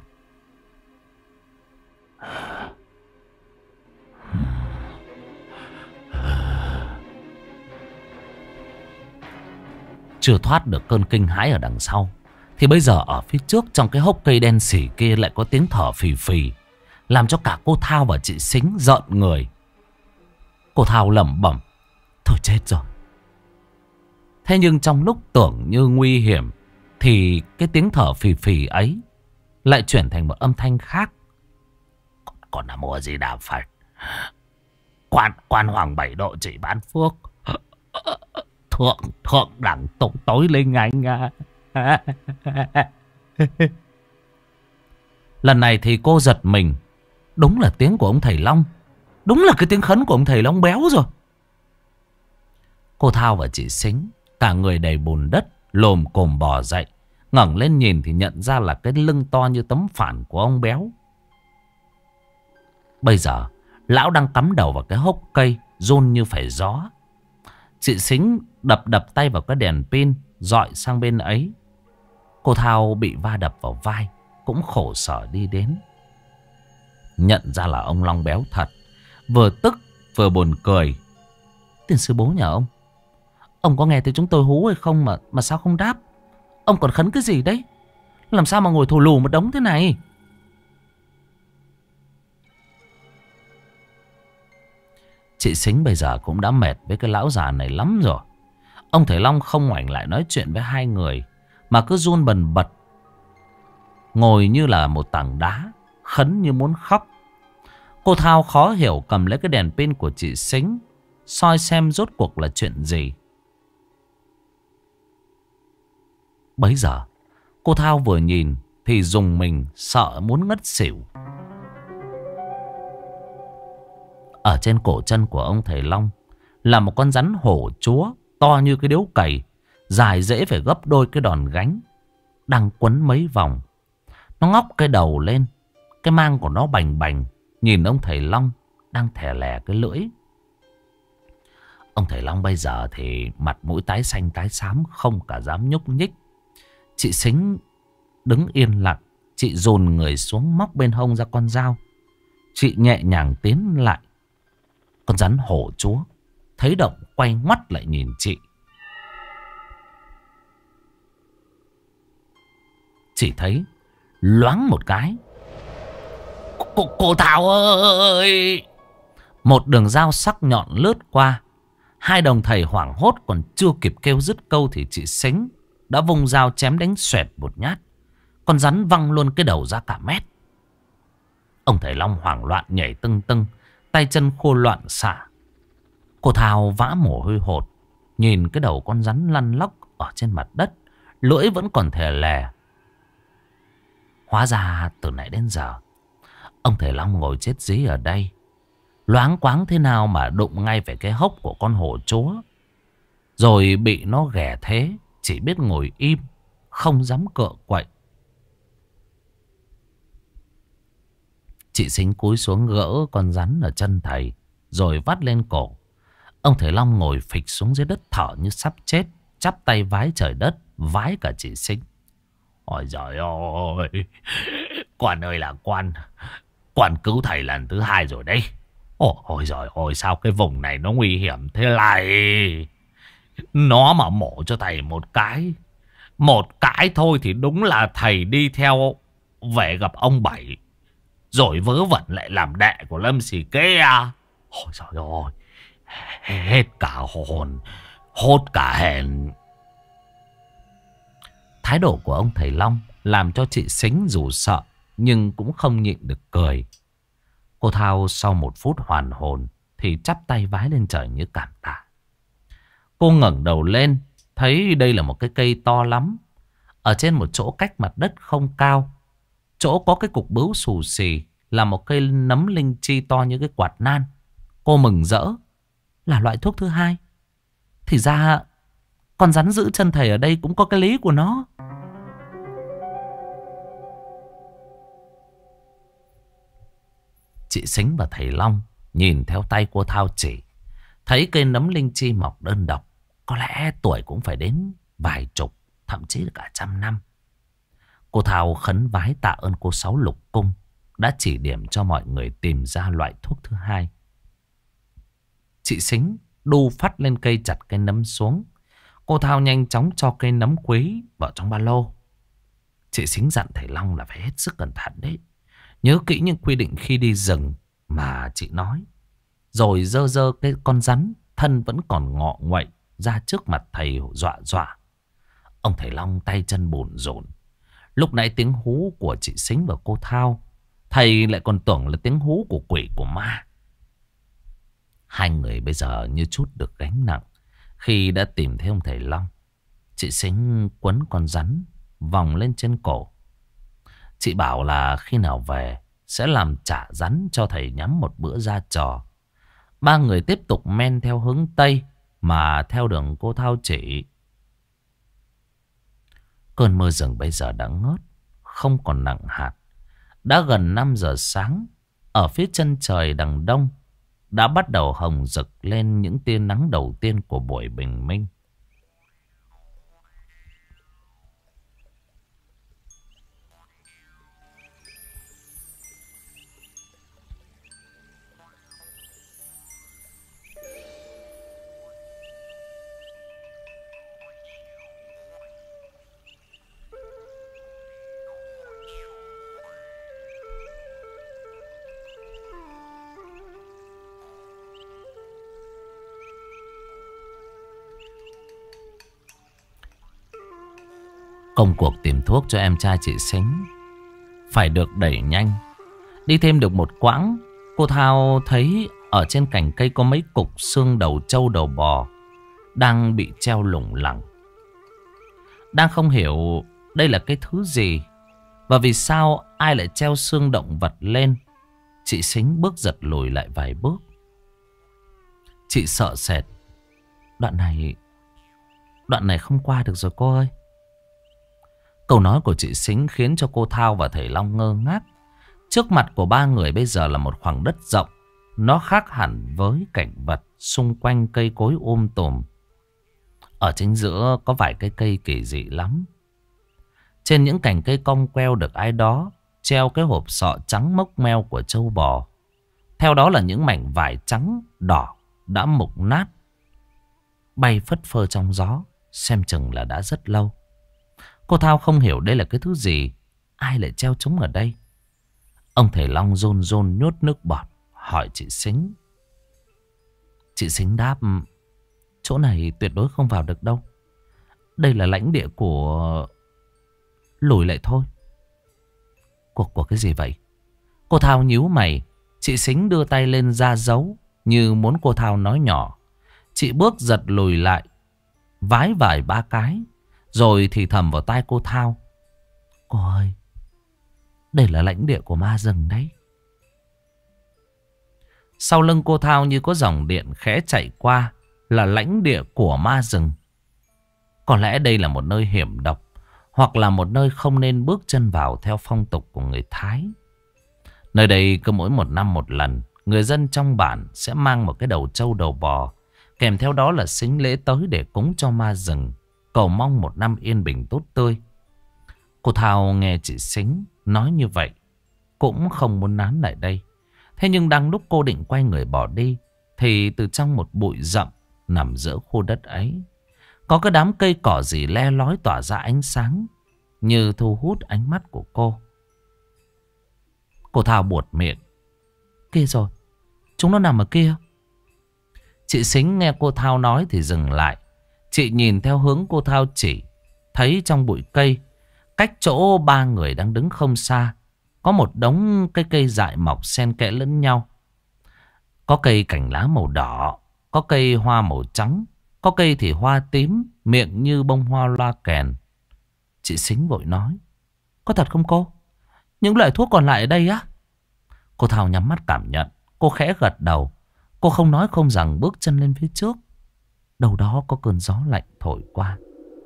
Speaker 1: Chưa thoát được cơn kinh hãi ở đằng sau, thì bây giờ ở phía trước trong cái hốc cây đen xỉ kia lại có tiếng thở phì phì, làm cho cả cô Thao và chị Sính rợn người. Cô Thao lẩm bẩm: thôi chết rồi. Thế nhưng trong lúc tưởng như nguy hiểm, thì cái tiếng thở phì phì ấy lại chuyển thành một âm thanh khác. Còn là mùa gì đà Phật, quan hoàng 7 độ chỉ ban phước, thượng đẳng tối linh anh à. Lần này thì cô giật mình. Đúng là tiếng của ông thầy Long. Đúng là cái tiếng khấn của ông thầy Long béo rồi. Cô Thao và chị Sính, cả người đầy bùn đất, lồm cồm bò dậy. Ngẩng lên nhìn thì nhận ra là cái lưng to như tấm phản của ông béo. Bây giờ lão đang cắm đầu vào cái hốc cây, run như phải gió. Chị Sính đập tay vào cái đèn pin, dọi sang bên ấy. Cô Thao bị va đập vào vai, cũng khổ sở đi đến. Nhận ra là ông Long béo thật. Vừa tức vừa buồn cười. Tiền sư bố nhà ông có nghe thấy chúng tôi hú hay không mà sao không đáp? Ông còn khấn cái gì đấy? Làm sao mà ngồi thù lù một đống thế này? Chị Sính bây giờ cũng đã mệt với cái lão già này lắm rồi. Ông thầy Long không ngoảnh lại nói chuyện với hai người, mà cứ run bần bật, ngồi như là một tảng đá, khấn như muốn khóc. Cô Thao khó hiểu cầm lấy cái đèn pin của chị Sính, soi xem rốt cuộc là chuyện gì. Bấy giờ cô Thao vừa nhìn thì rùng mình sợ muốn ngất xỉu. Ở trên cổ chân của ông thầy Long là một con rắn hổ chúa to như cái điếu cày, dài dễ phải gấp đôi cái đòn gánh, đang quấn mấy vòng. Nó ngóc cái đầu lên, cái mang của nó bành bành, nhìn ông thầy Long đang thè lè cái lưỡi. Ông thầy Long bây giờ thì mặt mũi tái xanh tái xám, không cả dám nhúc nhích. Chị Sính đứng yên lặng. Chị dồn người xuống móc bên hông ra con dao. Chị nhẹ nhàng tiến lại. Con rắn hổ chúa thấy động quay ngoắt lại nhìn chị. Chỉ thấy loáng một cái, cô Thảo ơi! Một đường dao sắc nhọn lướt qua. Hai đồng thầy hoảng hốt, còn chưa kịp kêu dứt câu thì chị Sính đã vung dao chém đánh xoẹt một nhát. Con rắn văng luôn cái đầu ra cả mét. Ông thầy Long hoảng loạn nhảy tưng tưng, tay chân khô loạn xạ. Cô Thao vã mồ hôi hột, nhìn cái đầu con rắn lăn lóc ở trên mặt đất, lưỡi vẫn còn thè lè. Hóa ra từ nãy đến giờ ông thầy Long ngồi chết dí ở đây, loáng quáng thế nào mà đụng ngay về cái hốc của con hổ chúa, rồi bị nó ghẻ thế, chỉ biết ngồi im, không dám cựa quậy. Chị Sính cúi xuống gỡ con rắn ở chân thầy, rồi vắt lên cổ. Ông thầy Long ngồi phịch xuống dưới đất thở như sắp chết, chắp tay vái trời đất, vái cả chị Sính. Ôi giời ơi, quan ơi là quan, quan cứu thầy lần thứ 2 rồi đấy. Ôi giời ơi, sao cái vùng này nó nguy hiểm thế này. Nó mà mổ cho thầy một cái thôi thì đúng là thầy đi theo về gặp ông Bảy, rồi vớ vẩn lại làm đệ của Lâm Sì Kế à. Ôi trời ơi, hết cả hồn, hốt cả hèn. Thái độ của ông thầy Long làm cho chị Sính dù sợ nhưng cũng không nhịn được cười. Cô Thao sau 1 phút hoàn hồn thì chắp tay vái lên trời như cảm tạ. Cô ngẩng đầu lên, thấy đây là một cái cây to lắm. Ở trên một chỗ cách mặt đất không cao, chỗ có cái cục bướu xù xì, là một cây nấm linh chi to như cái quạt nan. Cô mừng rỡ, là loại thuốc thứ 2. Thì ra con rắn giữ chân thầy ở đây cũng có cái lý của nó. Chị Sính và thầy Long nhìn theo tay cô Thao chỉ, thấy cây nấm linh chi mọc đơn độc, có lẽ tuổi cũng phải đến vài chục, thậm chí là cả 100 năm. Cô Thao khấn vái tạ ơn cô Sáu Lục Cung đã chỉ điểm cho mọi người tìm ra loại thuốc thứ 2. Chị Sính đu phát lên cây chặt cây nấm xuống. Cô Thao nhanh chóng cho cây nấm quý vào trong ba lô. Chị Sính dặn thầy Long là phải hết sức cẩn thận đấy. Nhớ kỹ những quy định khi đi rừng mà chị nói. Rồi dơ cái con rắn thân vẫn còn ngọ nguậy ra trước mặt thầy dọa dọa. Ông thầy Long tay chân bủn rủn. Lúc nãy tiếng hú của chị Sính và cô Thao, thầy lại còn tưởng là tiếng hú của quỷ của ma. Hai người bây giờ như chút được gánh nặng khi đã tìm thấy ông thầy Long. Chị Sính quấn con rắn vòng lên trên cổ. Chị bảo là khi nào về sẽ làm chả rắn cho thầy nhắm một bữa ra trò. Ba người tiếp tục men theo hướng Tây mà theo đường cô Thao chỉ. Cơn mưa rừng bây giờ đã ngớt, không còn nặng hạt. Đã gần 5 giờ sáng, ở phía chân trời đằng đông đã bắt đầu hồng rực lên những tia nắng đầu tiên của buổi bình minh. Công cuộc tìm thuốc cho em trai chị Sính phải được đẩy nhanh. Đi thêm được một quãng, cô Thao thấy ở trên cành cây có mấy cục xương đầu trâu đầu bò đang bị treo lủng lẳng. Đang không hiểu đây là cái thứ gì và vì sao ai lại treo xương động vật lên. Chị Sính bước giật lùi lại vài bước. Chị sợ sệt. Đoạn này không qua được rồi cô ơi. Câu nói của chị Sính khiến cho cô Thao và thầy Long ngơ ngác. Trước mặt của ba người bây giờ là một khoảng đất rộng. Nó khác hẳn với cảnh vật xung quanh cây cối tùm. Ở chính giữa có vài cái cây kỳ dị lắm. Trên những cành cây cong queo được ai đó treo cái hộp sọ trắng mốc meo của trâu bò. Theo đó là những mảnh vải trắng đỏ đã mục nát, bay phất phơ trong gió, xem chừng là đã rất lâu. Cô Thao không hiểu đây là cái thứ gì, ai lại treo chúng ở đây. Ông thầy Long rôn rôn nhốt nước bọt hỏi chị Sính. Chị Sính đáp: chỗ này tuyệt đối không vào được đâu. Đây là lãnh địa của... Lùi lại thôi. Của cái gì vậy? Cô Thao nhíu mày. Chị Sính đưa tay lên ra dấu như muốn cô Thao nói nhỏ. Chị bước giật lùi lại, vái vài ba cái, rồi thì thầm vào tai cô Thao: cô ơi, đây là lãnh địa của ma rừng đấy. Sau lưng cô Thao như có dòng điện khẽ chạy qua, là lãnh địa của ma rừng. Có lẽ đây là một nơi hiểm độc, hoặc là một nơi không nên bước chân vào theo phong tục của người Thái. Nơi đây cứ mỗi 1 năm một lần, người dân trong bản sẽ mang một cái đầu trâu đầu bò, kèm theo đó là sính lễ tới để cúng cho ma rừng, cầu mong 1 năm yên bình tốt tươi. Cô Thao nghe chị Sính nói như vậy, cũng không muốn nán lại đây. Thế nhưng đang lúc cô định quay người bỏ đi, thì từ trong một bụi rậm nằm giữa khu đất ấy, có cái đám cây cỏ gì le lói tỏa ra ánh sáng, như thu hút ánh mắt của cô. Cô Thao buột miệng. Kia rồi, chúng nó nằm ở kia. Chị Sính nghe cô Thao nói thì dừng lại. Chị nhìn theo hướng cô Thao chỉ, thấy trong bụi cây, cách chỗ 3 người đang đứng không xa, có một đống cây dại mọc xen kẽ lẫn nhau. Có cây cành lá màu đỏ, có cây hoa màu trắng, có cây thì hoa tím, miệng như bông hoa loa kèn. Chị Sính vội nói. Có thật không cô? Những loại thuốc còn lại ở đây á? Cô Thao nhắm mắt cảm nhận. Cô khẽ gật đầu. Cô không nói không rằng bước chân lên phía trước. Đâu đó có cơn gió lạnh thổi qua.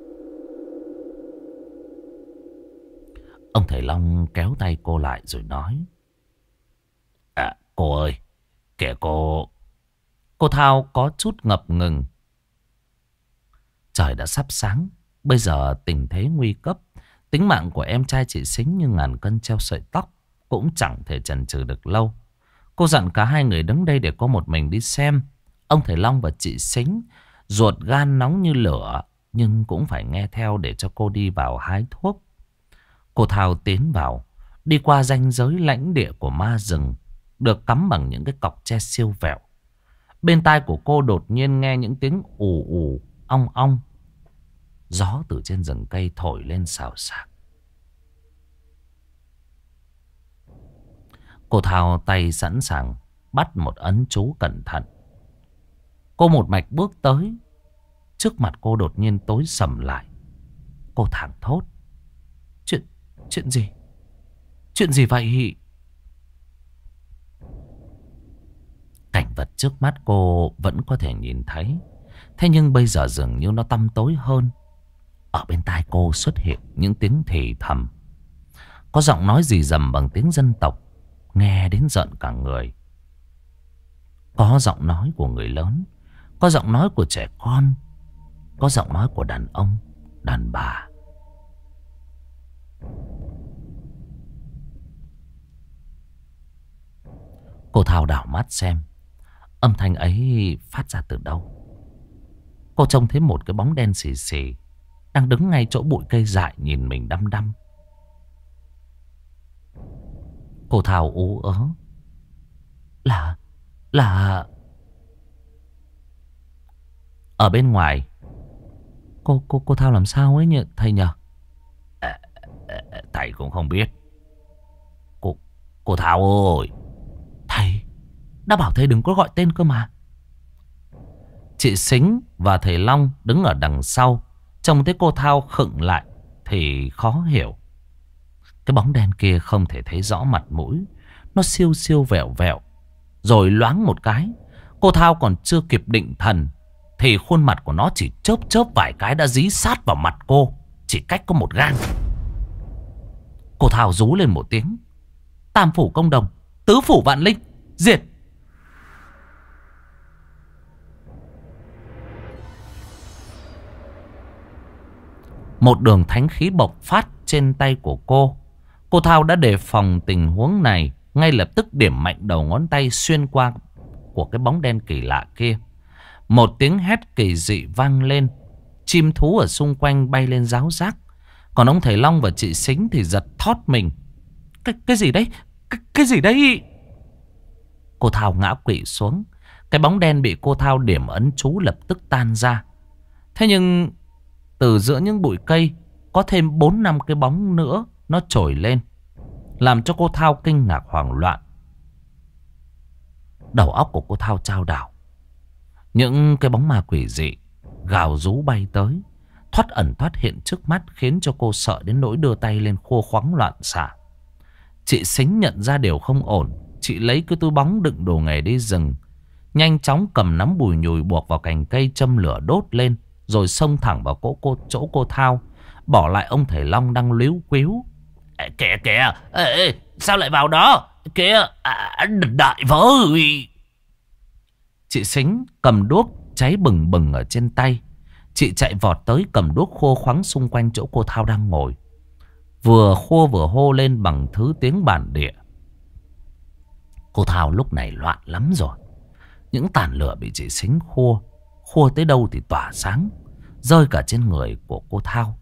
Speaker 1: Ông thầy Long kéo tay cô lại rồi nói. À, cô ơi, kìa cô. Cô Thao có chút ngập ngừng. Trời đã sắp sáng. Bây giờ tình thế nguy cấp. Tính mạng của em trai chị Sính như ngàn cân treo sợi tóc, cũng chẳng thể chần chừ được lâu. Cô dặn cả hai người đứng đây để cô một mình đi xem. Ông thầy Long và chị Sính ruột gan nóng như lửa, nhưng cũng phải nghe theo để cho cô đi vào hái thuốc. Cô Thao tiến vào, đi qua ranh giới lãnh địa của ma rừng, được cắm bằng những cái cọc tre siêu vẹo. Bên tai của cô đột nhiên nghe những tiếng ù ù, ong ong. Gió từ trên rừng cây thổi lên xào xạc. Cô Thao tay sẵn sàng bắt một ấn chú cẩn thận. Cô một mạch bước tới. Trước mặt cô đột nhiên tối sầm lại. Cô thảng thốt. Chuyện gì? Chuyện gì vậy? Cảnh vật trước mắt cô vẫn có thể nhìn thấy. Thế nhưng bây giờ dường như nó tăm tối hơn. Ở bên tai cô xuất hiện những tiếng thì thầm. Có giọng nói rì rầm bằng tiếng dân tộc, nghe đến giận cả người. Có giọng nói của người lớn, có giọng nói của trẻ con, có giọng nói của đàn ông, đàn bà. Cô Thao đảo mắt xem âm thanh ấy phát ra từ đâu. Cô trông thấy một cái bóng đen xì xì đang đứng ngay chỗ bụi cây dại nhìn mình đăm đăm. Cô Thao ú ớ. Là ở bên ngoài. Cô Thao làm sao ấy nhỉ thầy nhỉ? Thầy cũng không biết. Cô Thao ơi. Thầy đã bảo thầy đừng có gọi tên cơ mà. Chị Sính và thầy Long đứng ở đằng sau, trông thấy cô Thao khựng lại thì khó hiểu. Cái bóng đen kia không thể thấy rõ mặt mũi, nó siêu siêu vẹo vẹo. Rồi loáng một cái, cô Thao còn chưa kịp định thần thì khuôn mặt của nó chỉ chớp chớp vài cái đã dí sát vào mặt cô, chỉ cách có một gang. Cô Thao rú lên một tiếng. Tam phủ công đồng, tứ phủ vạn linh, diệt. Một đường thánh khí bộc phát trên tay của cô. Cô Thao đã đề phòng tình huống này, ngay lập tức điểm mạnh đầu ngón tay xuyên qua của cái bóng đen kỳ lạ kia. Một tiếng hét kỳ dị vang lên. Chim thú ở xung quanh bay lên ráo rác. Còn ông thầy Long và chị Sính thì giật thót mình. Cái gì đấy? Cái gì đấy? Cô Thao ngã quỵ xuống. Cái bóng đen bị cô Thao điểm ấn chú lập tức tan ra. Thế nhưng từ giữa những bụi cây có thêm 4-5 cái bóng nữa nó trồi lên, làm cho cô Thao kinh ngạc hoảng loạn. Đầu óc của cô Thao chao đảo. Những cái bóng ma quỷ dị gào rú bay tới, thoát ẩn thoát hiện trước mắt, khiến cho cô sợ đến nỗi đưa tay lên khua khoắng loạn xạ. Chị Sính nhận ra điều không ổn. Chị lấy cái túi bóng đựng đồ nghề đi rừng, nhanh chóng cầm nắm bùi nhùi buộc vào cành cây châm lửa đốt lên, rồi xông thẳng vào chỗ cô Thao, bỏ lại ông thầy Long đang líu quíu.
Speaker 2: Kìa kìa, ê, sao lại vào đó? Kìa, đại với.
Speaker 1: Chị Sính cầm đuốc cháy bừng bừng ở trên tay. Chị chạy vọt tới cầm đuốc khô khoắng xung quanh chỗ cô Thao đang ngồi. Vừa khô vừa hô lên bằng thứ tiếng bản địa. Cô Thao lúc này loạn lắm rồi. Những tàn lửa bị chị Sính khô tới đâu thì tỏa sáng, rơi cả trên người của cô Thao.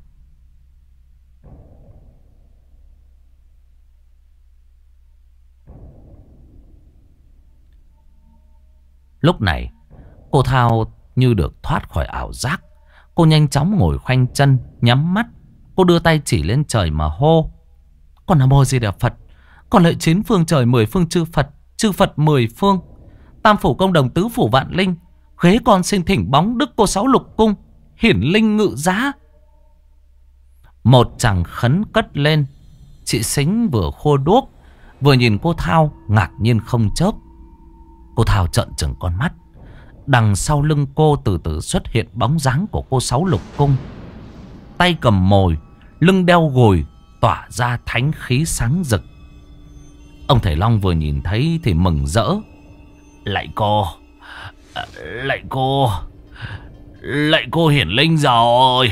Speaker 1: Lúc này cô Thao như được thoát khỏi ảo giác. Cô nhanh chóng ngồi khoanh chân, nhắm mắt. Cô đưa tay chỉ lên trời mà hô: Con Nam Mô Di Đà Phật, con lạy 9 phương trời 10 phương chư Phật 10 phương, tam phủ công đồng tứ phủ vạn linh, khế con xin thỉnh bóng đức cô Sáu Lục Cung, hiển linh ngự giá. Một chàng khấn cất lên. Chị Sính vừa khô đuốc vừa nhìn cô Thao ngạc nhiên không chớp. Cô Thao trợn trừng con mắt. Đằng sau lưng cô từ từ xuất hiện bóng dáng của cô Sáu Lục Cung. Tay cầm mồi, lưng đeo gùi, tỏa ra thánh khí sáng rực. Ông Thầy Long vừa nhìn thấy thì mừng rỡ.
Speaker 2: Lạy cô hiển linh rồi.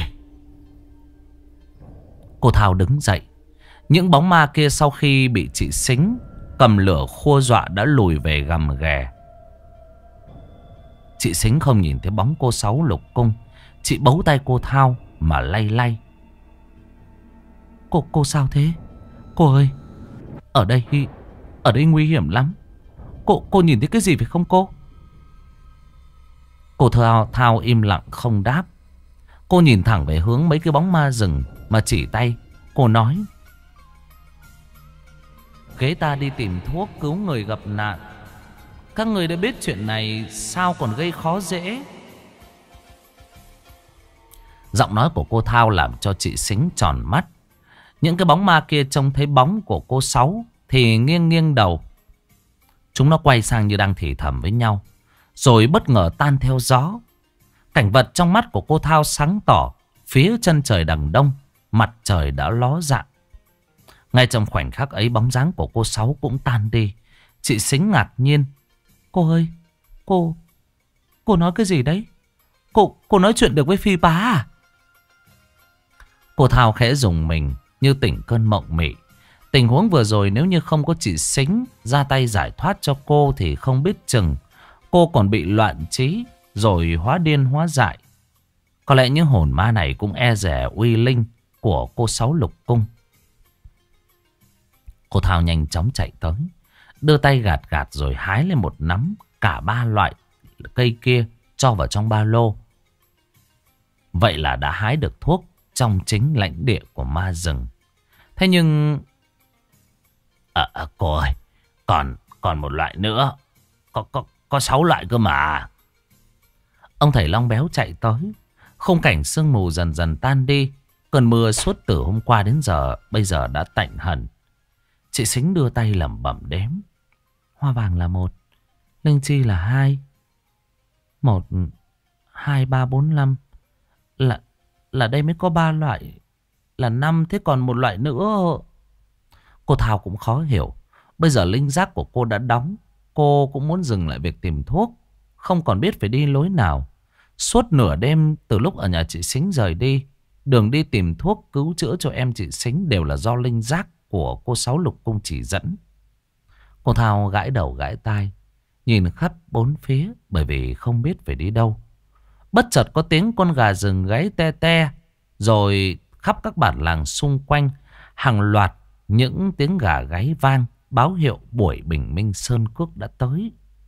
Speaker 1: Cô Thao đứng dậy. Những bóng ma kia sau khi bị chị Sính cầm lửa khua dọa đã lùi về gầm ghè. Chị Sính không nhìn thấy bóng cô Sáu Lục Cung. Chị bấu tay cô Thao mà lay lay. Cô sao thế? Cô ơi, ở đây nguy hiểm lắm. Cô nhìn thấy cái gì phải không cô? Cô Thao im lặng không đáp. Cô nhìn thẳng về hướng mấy cái bóng ma rừng mà chỉ tay. Cô nói: Khế ta đi tìm thuốc cứu người gặp nạn. Các người đã biết chuyện này, sao còn gây khó dễ? Giọng nói của cô Thao làm cho chị Sính tròn mắt. Những cái bóng ma kia trông thấy bóng của cô Sáu thì nghiêng nghiêng đầu. Chúng nó quay sang như đang thì thầm với nhau, rồi bất ngờ tan theo gió. Cảnh vật trong mắt của cô Thao sáng tỏ. Phía chân trời đằng đông, mặt trời đã ló dạng. Ngay trong khoảnh khắc ấy, bóng dáng của cô Sáu cũng tan đi. Chị Sính ngạc nhiên: Cô ơi, cô nói cái gì đấy? Cô nói chuyện được với Phi Bá à? Cô Thao khẽ rùng mình như tỉnh cơn mộng mị. Tình huống vừa rồi nếu như không có chị Sính ra tay giải thoát cho cô thì không biết chừng cô còn bị loạn trí rồi hóa điên hóa dại. Có lẽ những hồn ma này cũng e rẻ uy linh của cô Sáu Lục Cung. Cô Thao nhanh chóng chạy tới, đưa tay gạt rồi hái lên một nắm cả 3 loại cây kia cho vào trong ba lô. Vậy là đã hái được thuốc trong chính lãnh địa của ma rừng. Thế nhưng
Speaker 2: cô ơi, còn một loại nữa. Có 6 loại cơ mà.
Speaker 1: Ông Thầy Long béo chạy tới. Khung cảnh sương mù dần dần tan đi. Cơn mưa suốt từ hôm qua đến giờ bây giờ đã tạnh hẳn. Chị Sính đưa tay lẩm bẩm đếm. Hoa vàng là 1, linh chi là 2. 1, 2, 3, 4, 5. Là đây mới có 3 loại. Là 5, thế còn một loại nữa. Cô Thao cũng khó hiểu. Bây giờ linh giác của cô đã đóng. Cô cũng muốn dừng lại việc tìm thuốc, không còn biết phải đi lối nào. Suốt nửa đêm từ lúc ở nhà chị Sính rời đi, đường đi tìm thuốc cứu chữa cho em chị Sính đều là do linh giác của cô Sáu Lục Cung chỉ dẫn. Cô Thao gãi đầu gãi tai, nhìn khắp bốn phía bởi vì không biết phải đi đâu. Bất chợt có tiếng con gà rừng gáy te te, rồi khắp các bản làng xung quanh hàng loạt những tiếng gà gáy vang báo hiệu buổi bình minh sơn cước đã tới.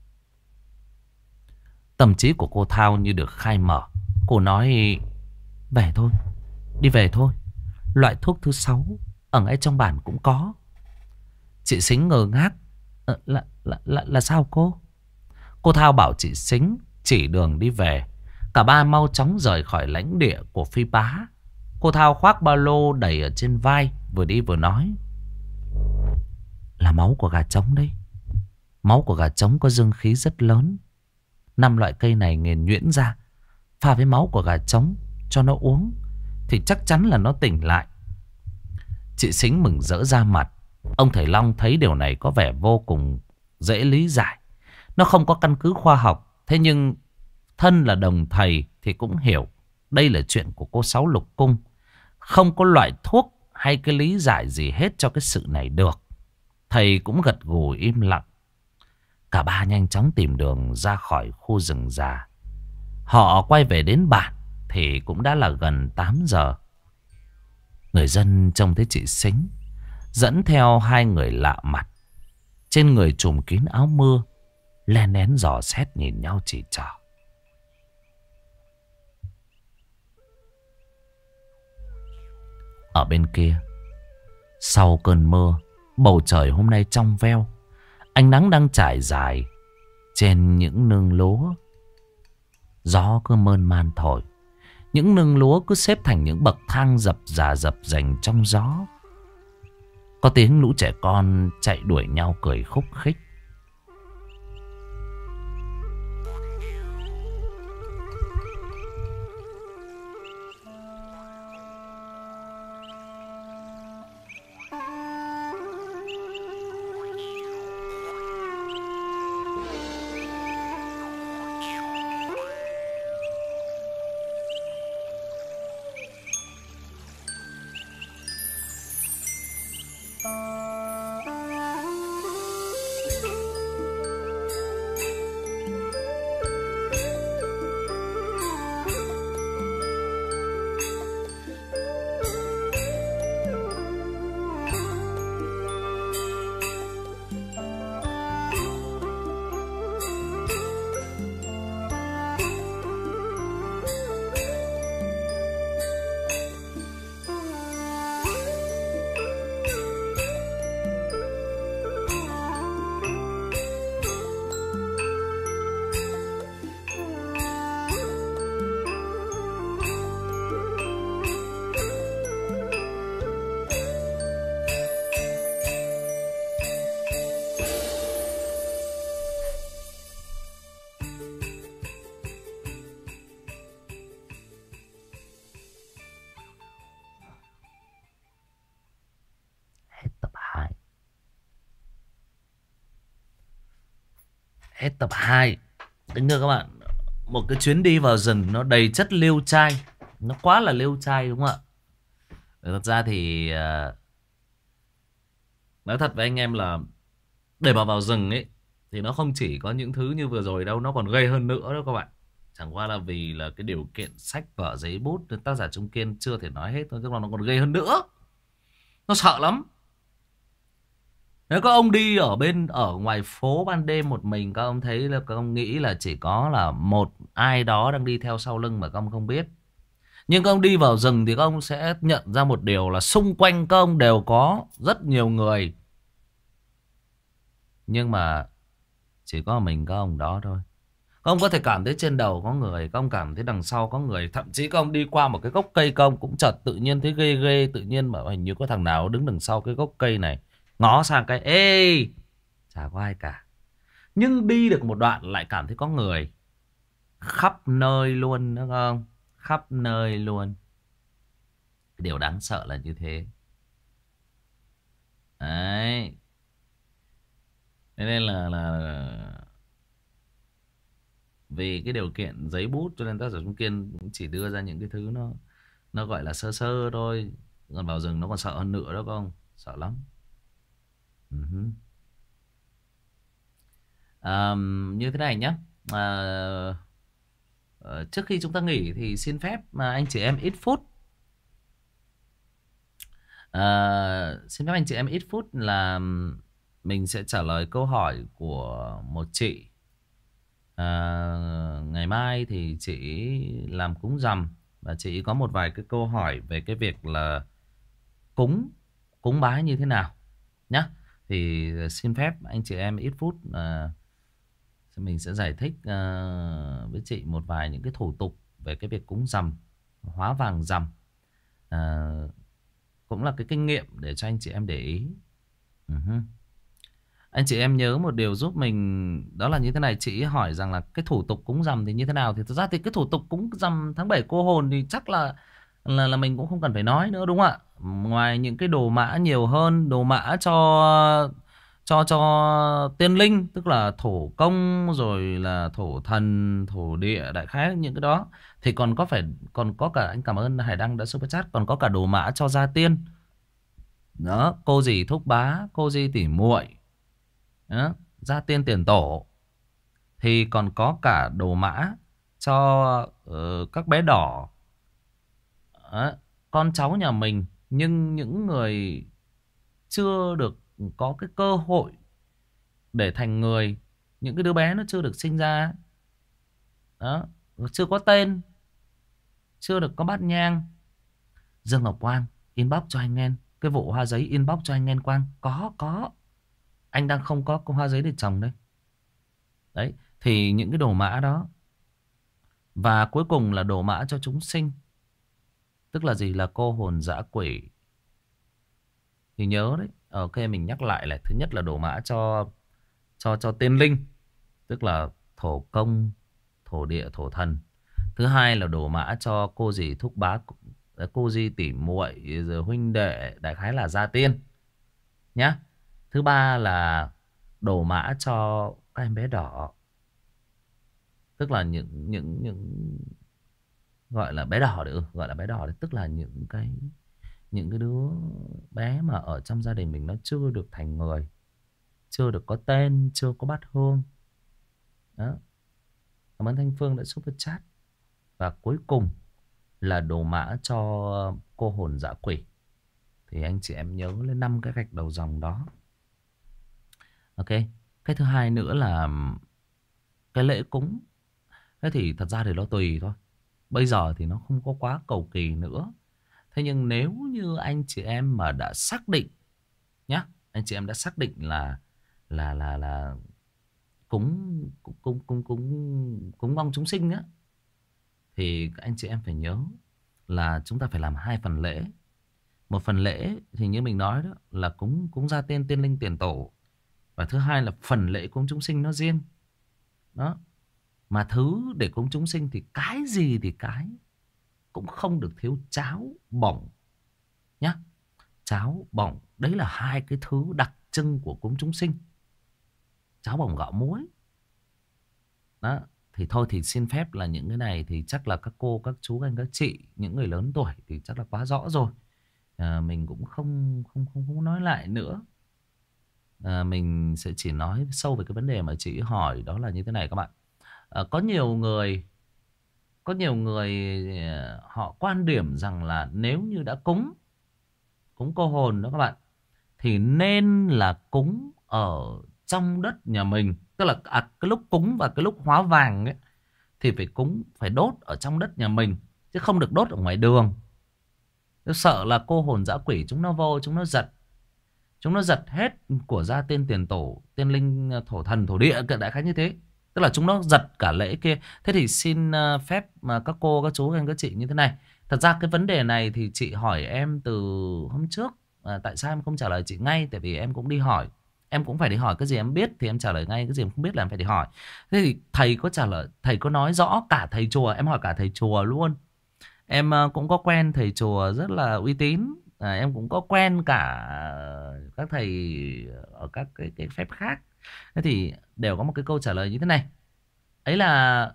Speaker 1: Tâm trí của cô Thao như được khai mở. Cô nói: Về thôi, đi về thôi. Loại thuốc thứ 6 ở ngay trong bản cũng có. Chị Sính ngơ ngác. Là sao cô? Cô Thao bảo chị Sính chỉ đường đi về. Cả ba mau chóng rời khỏi lãnh địa của Phi Bá. Cô Thao khoác ba lô đẩy ở trên vai, vừa đi vừa nói: Là máu của gà trống đấy. Máu của gà trống có dương khí rất lớn. 5 loại cây này nghiền nhuyễn ra, pha với máu của gà trống cho nó uống thì chắc chắn là nó tỉnh lại. Chị Sính mừng rỡ ra mặt. Ông thầy Long thấy điều này có vẻ vô cùng dễ lý giải. Nó không có căn cứ khoa học. Thế nhưng thân là đồng thầy thì cũng hiểu đây là chuyện của cô Sáu Lục Cung. Không có loại thuốc hay cái lý giải gì hết cho cái sự này được. Thầy cũng gật gù im lặng. Cả ba nhanh chóng tìm đường ra khỏi khu rừng già. Họ quay về đến bản thì cũng đã là gần 8 giờ. Người dân trông thấy chị Sính dẫn theo hai người lạ mặt, trên người trùm kín áo mưa, len lén dò xét nhìn nhau chỉ trỏ. Ở bên kia, sau cơn mưa, bầu trời hôm nay trong veo. Ánh nắng đang trải dài trên những nương lúa. Gió cứ mơn man thổi. Những nương lúa cứ xếp thành những bậc thang dập dành trong gió. Có tiếng lũ trẻ con chạy đuổi nhau cười khúc khích. Hết tập 2. Tính nữa các bạn, một cái chuyến đi vào rừng nó đầy chất liêu trai. Nó quá là liêu trai đúng không ạ? Thật ra thì nói thật với anh em là để mà vào rừng ấy thì nó không chỉ có những thứ như vừa rồi đâu. Nó còn gây hơn nữa đó các bạn. Chẳng qua là vì là cái điều kiện sách vở giấy bút nên tác giả Trung Kiên chưa thể nói hết thôi. Chứ còn nó còn gây hơn nữa. Nó sợ lắm. Nếu các ông đi ở ngoài phố ban đêm một mình, các ông thấy là các ông nghĩ là chỉ có là một ai đó đang đi theo sau lưng mà các ông không biết. Nhưng các ông đi vào rừng thì các ông sẽ nhận ra một điều là xung quanh các ông đều có rất nhiều người. Nhưng mà chỉ có mình các ông đó thôi. Các ông có thể cảm thấy trên đầu có người, các ông cảm thấy đằng sau có người. Thậm chí các ông đi qua một cái gốc cây, các ông cũng chợt tự nhiên thấy ghê ghê. Tự nhiên mà hình như có thằng nào đứng đằng sau cái gốc cây này. Ngó sang cái ê, chả có ai cả. Nhưng đi được một đoạn lại cảm thấy có người. Khắp nơi luôn đúng không? Khắp nơi luôn. Cái điều đáng sợ là như thế. Đấy. Thế nên là vì cái điều kiện giấy bút cho nên tác giả Trung Kiên cũng chỉ đưa ra những cái thứ nó gọi là sơ sơ thôi. Còn vào rừng nó còn sợ hơn nữa đó không? Sợ lắm. Như thế này nhé. Trước khi chúng ta nghỉ thì xin phép mà anh chị em ít phút. Xin phép anh chị em ít phút là mình sẽ trả lời câu hỏi của một chị. Ngày mai thì chị làm cúng rằm và chị có một vài cái câu hỏi về cái việc là cúng bái như thế nào nhá. Thì xin phép anh chị em ít phút mình sẽ giải thích với chị một vài những cái thủ tục về cái việc cúng rằm, hóa vàng rằm. Cũng là cái kinh nghiệm để cho anh chị em để ý. Anh chị em nhớ một điều giúp mình. Đó là như thế này. Chị hỏi rằng là cái thủ tục cúng rằm thì như thế nào. Thì thực ra thì cái thủ tục cúng rằm tháng 7 cô hồn thì chắc là là mình cũng không cần phải nói nữa, đúng không ạ? Ngoài những cái đồ mã nhiều hơn, đồ mã cho tiên linh, tức là thổ công rồi là thổ thần, thổ địa, đại khái những cái đó, thì còn có cả, anh cảm ơn Hải Đăng đã super chat, còn có cả đồ mã cho gia tiên đó, cô dì thúc bá, cô dì tỉ muội đó, gia tiên tiền tổ, thì còn có cả đồ mã cho các bé đỏ đó, con cháu nhà mình, nhưng những người chưa được có cái cơ hội để thành người, những cái đứa bé nó chưa được sinh ra đó, chưa có tên, chưa được có bát nhang. Dương Ngọc Quang inbox cho anh em cái vụ hoa giấy, inbox cho anh em Quang, có anh đang không có hoa giấy để trồng đây đấy. Thì những cái đồ mã đó, và cuối cùng là đồ mã cho chúng sinh, tức là gì, là cô hồn dã quỷ. Thì nhớ đấy, ok mình nhắc lại là thứ nhất là đồ mã cho tiên linh, tức là thổ công, thổ địa, thổ thần. Thứ hai là đồ mã cho cô dì thúc bá, cô dì tỉ muội, rồi huynh đệ, đại khái là gia tiên nhá. Thứ ba là đồ mã cho các em bé đỏ, tức là những gọi là bé đỏ đấy, gọi là bé đỏ đấy, tức là những cái đứa bé mà ở trong gia đình mình nó chưa được thành người, chưa được có tên, chưa có bát hương đó. Cảm ơn Thanh Phương đã super chat. Và cuối cùng là đồ mã cho cô hồn dã quỷ, thì anh chị em nhớ lên 5 cái gạch đầu dòng đó. Ok. Cái thứ hai nữa là cái lễ cúng. Thế thì thật ra thì nó tùy thôi, bây giờ thì nó không có quá cầu kỳ nữa. Thế nhưng nếu như anh chị em mà đã xác định nhá, anh chị em đã xác định là cúng cúng mong chúng sinh á, thì anh chị em phải nhớ là chúng ta phải làm 2 phần lễ. Một phần lễ thì như mình nói đó là cúng cúng gia tiên, tiên linh, tiền tổ, và thứ hai là phần lễ cúng chúng sinh nó riêng đó. Mà thứ để cúng chúng sinh thì cái gì thì cái cũng không được thiếu cháo bỏng nhá. Cháo bỏng đấy là 2 cái thứ đặc trưng của cúng chúng sinh, cháo bỏng gạo muối đó. Thì thôi thì xin phép là những cái này thì chắc là các cô, các chú, các anh, các chị, những người lớn tuổi thì chắc là quá rõ rồi. Mình cũng không nói lại nữa. Mình sẽ chỉ nói sâu về cái vấn đề mà chị hỏi, đó là như thế này các bạn. Có nhiều người họ quan điểm rằng là nếu như đã cúng cúng cô hồn đó các bạn, thì nên là cúng ở trong đất nhà mình. Tức là cái lúc cúng và cái lúc hóa vàng ấy, thì phải cúng, phải đốt ở trong đất nhà mình, chứ không được đốt ở ngoài đường. Tôi sợ là cô hồn dã quỷ chúng nó vô, chúng nó giật hết của gia tiên, tiền tổ, tiên linh, thổ thần, thổ địa, đại khái như thế. Tức là chúng nó giật cả lễ kia. Thế thì xin phép mà các cô, các chú, các anh, các chị như thế này. Thật ra cái vấn đề này thì chị hỏi em từ hôm trước. Tại sao em không trả lời chị ngay? Tại vì em cũng đi hỏi. Em cũng phải đi hỏi, cái gì em biết thì em trả lời ngay, cái gì em không biết là em phải đi hỏi. Thế thì thầy có trả lời, thầy có nói rõ cả thầy chùa, em hỏi cả thầy chùa luôn. Em cũng có quen thầy chùa rất là uy tín. Em cũng có quen cả các thầy ở các cái phép khác. Thế thì đều có một cái câu trả lời như thế này. Ấy là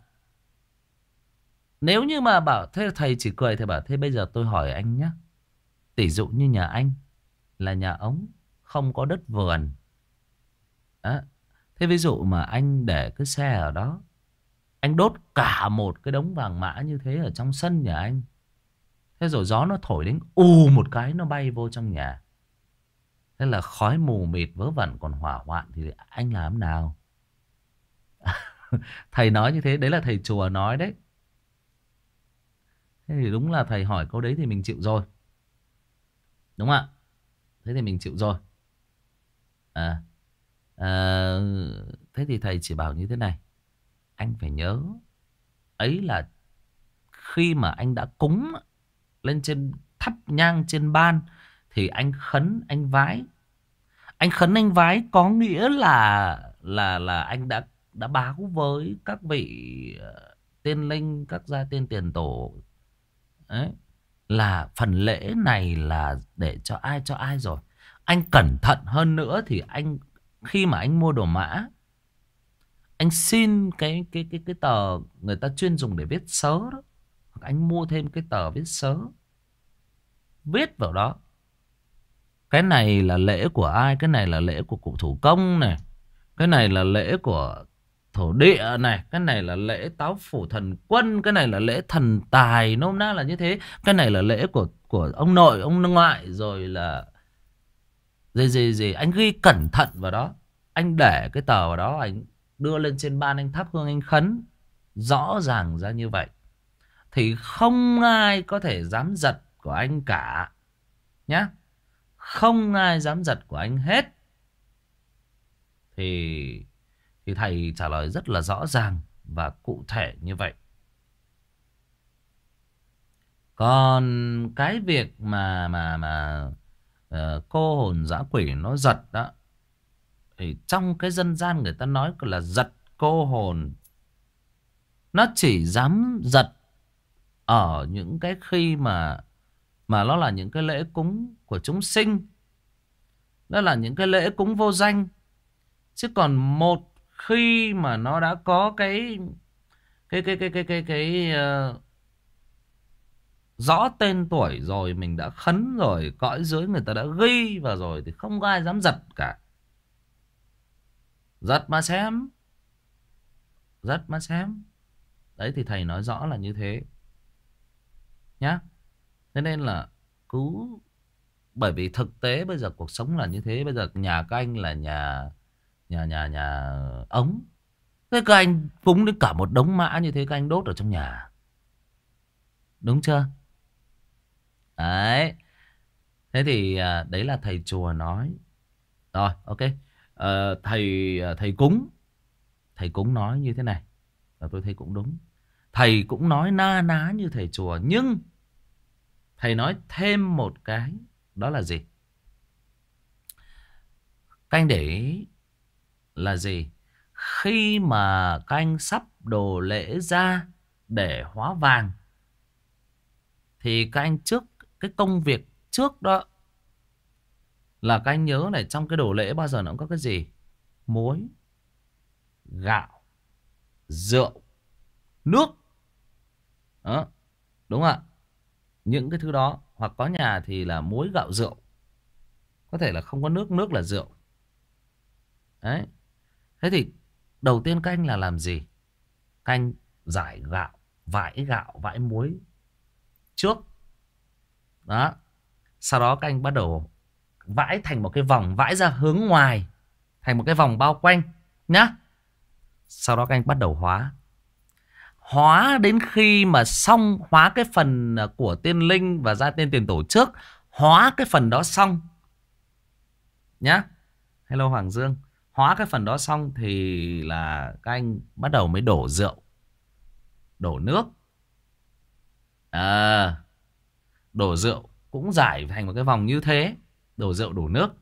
Speaker 1: nếu như mà bảo thế, thầy chỉ cười, thầy bảo thế bây giờ tôi hỏi anh nhé. Tỷ dụ như nhà anh là nhà ống, không có đất vườn đó. Thế ví dụ mà anh để cái xe ở đó, anh đốt cả một cái đống vàng mã như thế ở trong sân nhà anh, thế rồi gió nó thổi đến một cái nó bay vô trong nhà, thế là khói mù mịt vớ vẩn còn hỏa hoạn, thì anh làm nào? Thầy nói như thế, đấy là thầy chùa nói đấy. Thế thì đúng là thầy hỏi câu đấy thì mình chịu rồi, đúng không ạ? Thế thì mình chịu rồi. à, à, Thế thì thầy chỉ bảo như thế này. Anh phải nhớ, ấy là khi mà anh đã cúng lên trên, thắp nhang trên ban, thì anh khấn, anh vái. Anh khấn, anh vái có nghĩa là anh đã báo với các vị tiên linh, các gia tiên, tiền tổ đấy, là phần lễ này là để cho ai rồi. Anh cẩn thận hơn nữa thì anh khi mà anh mua đồ mã, anh xin cái tờ người ta chuyên dùng để viết sớ đó, hoặc anh mua thêm cái tờ viết sớ, viết vào đó cái này là lễ của ai, cái này là lễ của cụ thủ công này, cái này là lễ của thổ địa này, cái này là lễ táo phủ thần quân, cái này là lễ thần tài, nôm na là như thế. Cái này là lễ của ông nội ông ngoại, rồi là gì anh ghi cẩn thận vào đó. Anh để cái tờ vào đó, anh đưa lên trên ban, anh thắp hương anh khấn rõ ràng ra như vậy thì không ai có thể dám giật của anh cả nhá. Không ai dám giật của anh hết. Thì thầy trả lời rất là rõ ràng và cụ thể như vậy. Còn cái việc mà cô hồn dã quỷ nó giật đó, thì trong cái dân gian người ta nói là giật cô hồn, nó chỉ dám giật ở những cái khi mà nó là những cái lễ cúng của chúng sinh, đó là những cái lễ cúng vô danh. Chứ còn một khi mà nó đã có cái rõ tên tuổi rồi, mình đã khấn rồi, cõi dưới người ta đã ghi vào rồi, thì không có ai dám giật cả. Giật mà xem, giật mà xem. Đấy thì thầy nói rõ là như thế nhá. Thế nên là cứ, bởi vì thực tế bây giờ cuộc sống là như thế. Bây giờ nhà các anh là nhà ống, thế các anh cúng đến cả một đống mã như thế, các anh đốt ở trong nhà, đúng chưa? Đấy. Thế thì đấy là thầy chùa nói. Rồi, ok. Thầy cúng nói như thế này, và tôi thấy cũng đúng. Thầy cũng nói na ná như thầy chùa, nhưng thầy nói thêm một cái, đó là gì? Các anh để ý là gì? Khi mà các anh sắp đồ lễ ra để hóa vàng, thì các anh trước cái công việc trước đó là các anh nhớ này, trong cái đồ lễ bao giờ nó cũng có cái gì? Muối, gạo, rượu, nước đó, đúng không ạ? Những cái thứ đó, hoặc có nhà thì là muối, gạo, rượu, có thể là không có nước, nước là rượu. Đấy. Thế thì đầu tiên các anh là làm gì? Các anh rải gạo, vãi muối trước đó. Sau đó các anh bắt đầu vãi thành một cái vòng, vãi ra hướng ngoài thành một cái vòng bao quanh nhá. Sau đó các anh bắt đầu hóa đến khi mà xong, hóa cái phần của tiên linh và ra tên tiền tổ trước, hóa cái phần đó xong nhá. Hello Hoàng Dương. Hóa cái phần đó xong thì là các anh bắt đầu mới đổ rượu, đổ nước. Đổ rượu cũng giải thành một cái vòng như thế, đổ rượu đổ nước.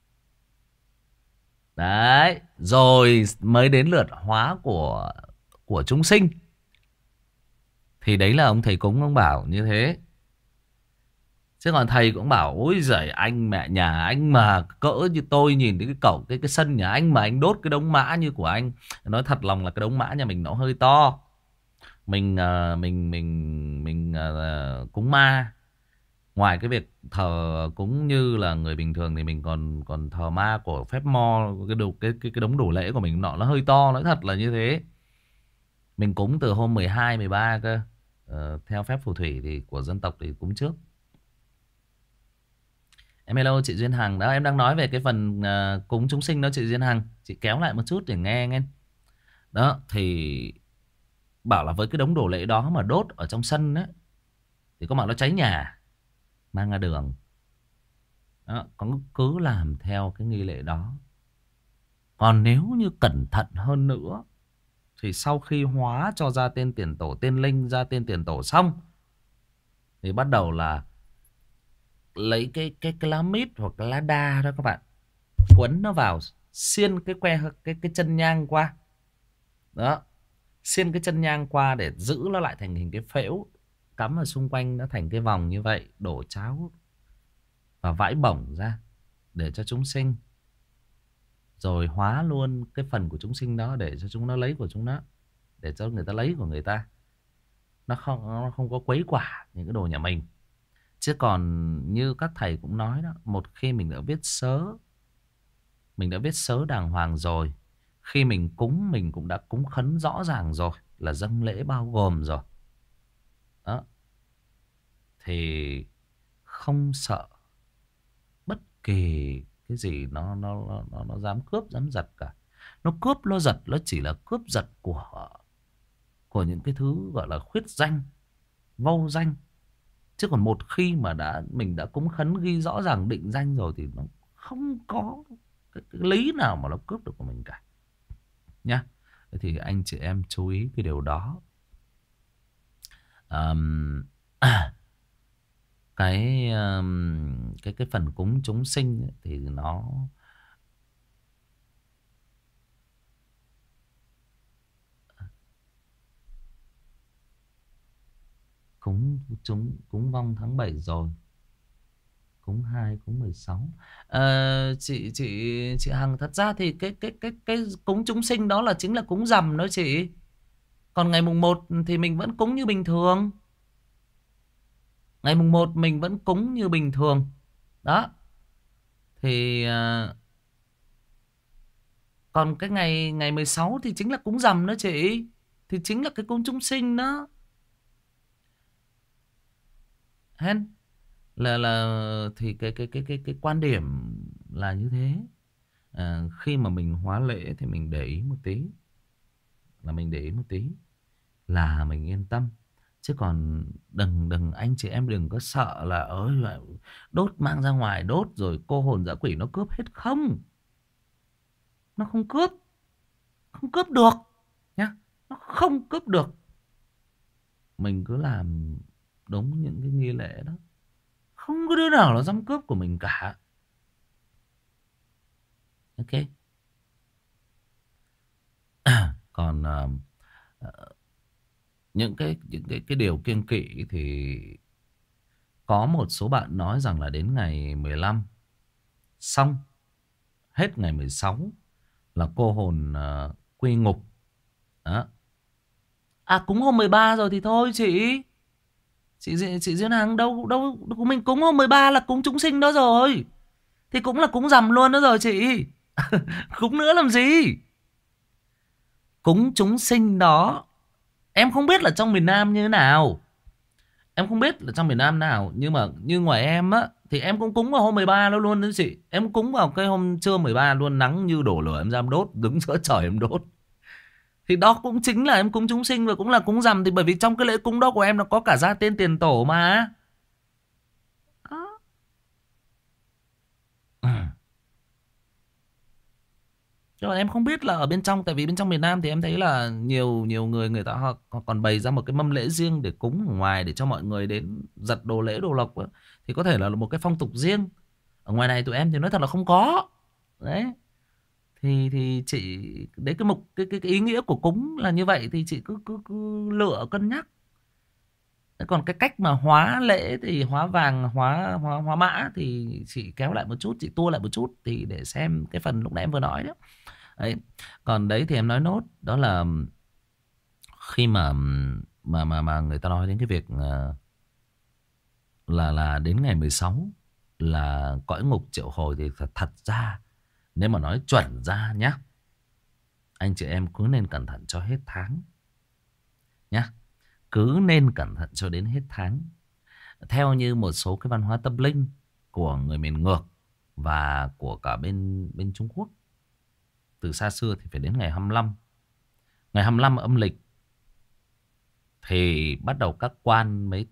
Speaker 1: Đấy, rồi mới đến lượt hóa của chúng sinh. Thì đấy là ông thầy cúng ông bảo như thế. Chứ còn thầy cũng bảo ôi giời, anh mẹ nhà anh mà cỡ như tôi nhìn thấy cái cổng cái sân nhà anh mà anh đốt cái đống mã như của anh, nói thật lòng là cái đống mã nhà mình nó hơi to. Mình cúng ma, ngoài cái việc thờ cúng như là người bình thường thì mình còn thờ ma của phép mo. Cái đống đồ lễ của mình nó hơi to, nói thật là như thế. Mình cúng từ hôm 12, 13 cơ. Theo phép phù thủy thì của dân tộc thì cúng trước. Em hello chị Duyên Hằng. Đó, em đang nói về cái phần cúng chúng sinh đó chị Duyên Hằng. Chị kéo lại một chút để nghe nghe. Đó, thì bảo là với cái đống đồ lễ đó mà đốt ở trong sân ấy, thì có mà nó cháy nhà, mang ra đường. Đó, cứ làm theo cái nghi lễ đó. Còn nếu như cẩn thận hơn nữa, thì sau khi hóa cho ra tên tiền tổ, tên linh, ra tên tiền tổ xong, thì bắt đầu là lấy cái lá mít hoặc cái lá đa đó các bạn, quấn nó vào, xiên cái chân nhang qua. Đó, xiên cái chân nhang qua để giữ nó lại thành hình cái phễu. cắm ở xung quanh, nó thành cái vòng như vậy, đổ cháo và vãi bổng ra để cho chúng sinh, rồi hóa luôn cái phần của chúng sinh đó để cho chúng nó lấy của chúng nó, để cho người ta lấy của người ta. Nó không có quấy quả những cái đồ nhà mình. Chứ còn như các thầy cũng nói đó, một khi mình đã viết sớ, mình đã viết sớ đàng hoàng rồi, khi mình cúng mình cũng đã cúng khấn rõ ràng rồi, là dâng lễ bao gồm rồi đó, thì không sợ bất kỳ cái gì nó dám cướp dám giật cả. Nó cướp nó giật nó chỉ là cướp giật của những cái thứ gọi là khuyết danh, vô danh. Chứ còn một khi mà mình đã cúng khấn ghi rõ ràng định danh rồi thì nó không có cái lý nào mà nó cướp được của mình cả nhá. Thế thì anh chị em chú ý cái điều đó. Ờm, cái phần cúng chúng sinh ấy, thì nó cúng vong tháng 7 rồi, cúng 2 cúng 16. Chị Hằng, thật ra thì cái cúng chúng sinh đó là chính là cúng rằm đó chị. Còn ngày mùng 1 thì mình vẫn cúng như bình thường. Ngày mùng 1 mình vẫn cúng như bình thường. Đó. Thì còn cái ngày 16 thì chính là cúng rằm đó chị. Thì chính là cái cúng chúng sinh đó. Hen là thì cái quan điểm là như thế. Khi mà mình hóa lễ thì mình để ý một tí, là mình yên tâm. Chứ còn đừng anh chị em đừng có sợ là ơi đốt mang ra ngoài đốt rồi cô hồn dã quỷ nó cướp hết. Không, nó không cướp được nhá, nó không cướp được. Mình cứ làm đúng những cái nghi lễ đó, không có đứa nào nó dám cướp của mình cả. Ok. Còn những cái điều kiêng kỵ thì có một số bạn nói rằng là đến ngày 15 xong, hết ngày 16 là cô hồn quy ngục đó. À, cúng hôm 13 rồi thì thôi chị Duyên Hằng, đâu của mình cúng hôm 13 là cúng chúng sinh đó rồi, thì cũng là cúng rằm luôn đó rồi chị. Cúng nữa làm gì. Cúng chúng sinh đó, em không biết là trong miền Nam như thế nào, nhưng mà như ngoài em á thì em cũng cúng vào hôm 13 đó luôn đó chị. Em cúng vào cái hôm trưa 13 luôn, nắng như đổ lửa em ra em đốt, đứng giữa trời em đốt. Thì đó cũng chính là em cúng chúng sinh và cũng là cúng rằm. Thì bởi vì trong cái lễ cúng đó của em nó có cả ra tên tiền tổ mà đó. Chứ còn em không biết là ở bên trong, tại vì bên trong miền Nam thì em thấy là nhiều nhiều người, người ta họ còn bày ra một cái mâm lễ riêng để cúng ở ngoài, để cho mọi người đến giật đồ lễ đồ lộc ấy. Thì có thể là một cái phong tục riêng. Ở ngoài này tụi em thì nói thật là không có. Đấy. Thì chị đấy, cái ý nghĩa của cúng là như vậy, thì chị cứ lựa cân nhắc. Thế còn cái cách mà hóa lễ thì hóa vàng, hóa mã thì chị kéo lại một chút, chị tua lại một chút thì để xem cái phần lúc nãy em vừa nói đó. Đấy. Còn đấy thì em nói nốt đó là khi mà người ta nói đến cái việc là đến ngày 16 là cõi ngục triệu hồi, thì thật ra nếu mà nói chuẩn ra nhá, anh chị em cứ nên cẩn thận cho hết tháng nhá, cứ nên cẩn thận cho đến hết tháng. Theo như một số cái văn hóa tâm linh của người miền ngược và của cả bên bên Trung Quốc, từ xa xưa thì phải đến ngày 25. Ngày 25 âm lịch thì bắt đầu các quan mới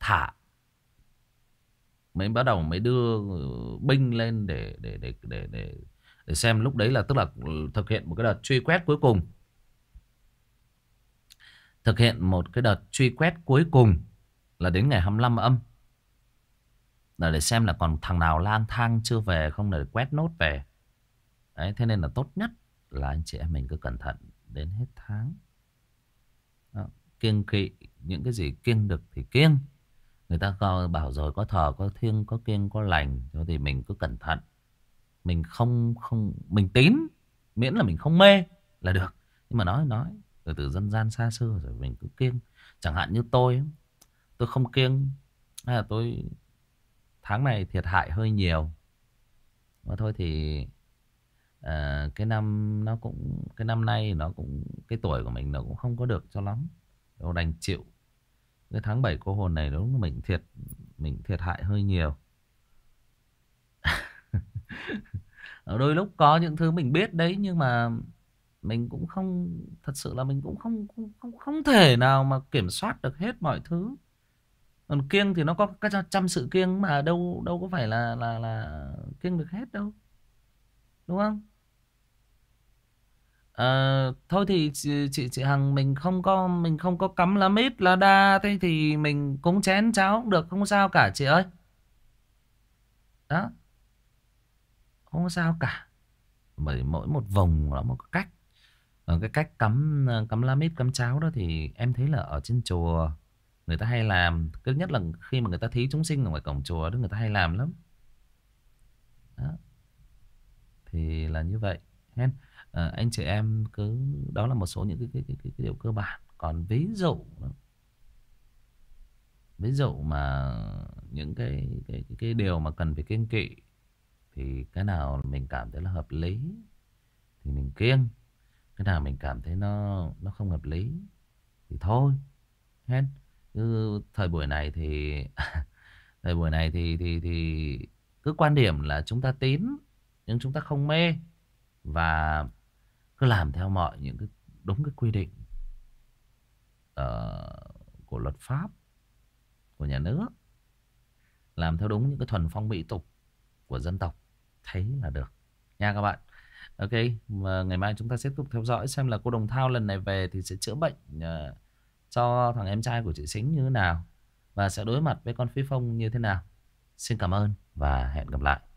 Speaker 1: bắt đầu mới đưa binh lên để xem. Lúc đấy là tức là thực hiện một cái đợt truy quét cuối cùng. Là đến ngày 25 âm. Là để xem là còn thằng nào lang thang chưa về không, để quét nốt về. Đấy, thế nên là tốt nhất là anh chị em mình cứ cẩn thận đến hết tháng. Đó. Kiêng kỵ những cái gì kiêng được thì kiêng, Người ta bảo rồi, có thờ có thiêng có kiêng có lành, cho thì mình cứ cẩn thận. Mình không không mình tín, miễn là mình không mê là được. Nhưng mà nói từ dân gian xa xưa rồi mình cứ kiêng. Chẳng hạn như tôi không kiêng, hay là tôi tháng này thiệt hại hơi nhiều mà thôi thì cái năm nay nó cũng, cái tuổi của mình nó cũng không có được cho lắm, đâu đành chịu. Cái tháng 7 cô hồn này đúng là mình thiệt hại hơi nhiều. Ở đôi lúc có những thứ mình biết đấy, nhưng mà mình cũng không, thật sự là mình cũng không thể nào mà kiểm soát được hết mọi thứ. Còn kiêng thì nó có các trăm sự kiêng mà đâu đâu có phải là kiêng được hết đâu, đúng không? Thôi thì chị Hằng, mình không có cắm lá mít lá đa, thế thì mình cũng chén cháo cũng được, không sao cả chị ơi. Đó, không có sao cả. Bởi mỗi một vùng nó một cách. Cái cách cắm lá mít cắm cháo đó thì em thấy là ở trên chùa người ta hay làm. Thứ nhất là khi mà người ta thí chúng sinh ở ngoài cổng chùa đó, người ta hay làm lắm. Đó, thì là như vậy. Hen, anh chị em cứ, đó là một số những cái điều cơ bản. Còn ví dụ mà những cái điều mà cần phải kiêng kỵ, thì cái nào mình cảm thấy là hợp lý thì mình kiêng, cái nào mình cảm thấy nó không hợp lý thì thôi. Hết. Cứ thời buổi này thì thời buổi này thì cứ quan điểm là chúng ta tín nhưng chúng ta không mê, và cứ làm theo mọi những cái đúng cái quy định ờ, của luật pháp, của nhà nước, làm theo đúng những cái thuần phong mỹ tục của dân tộc, thấy là được nha các bạn. Ok, mà ngày mai chúng ta sẽ tiếp tục theo dõi xem là cô Đồng Thao lần này về thì sẽ chữa bệnh cho thằng em trai của chị Sính như thế nào, và sẽ đối mặt với con Phi Phong như thế nào. Xin cảm ơn và hẹn gặp lại.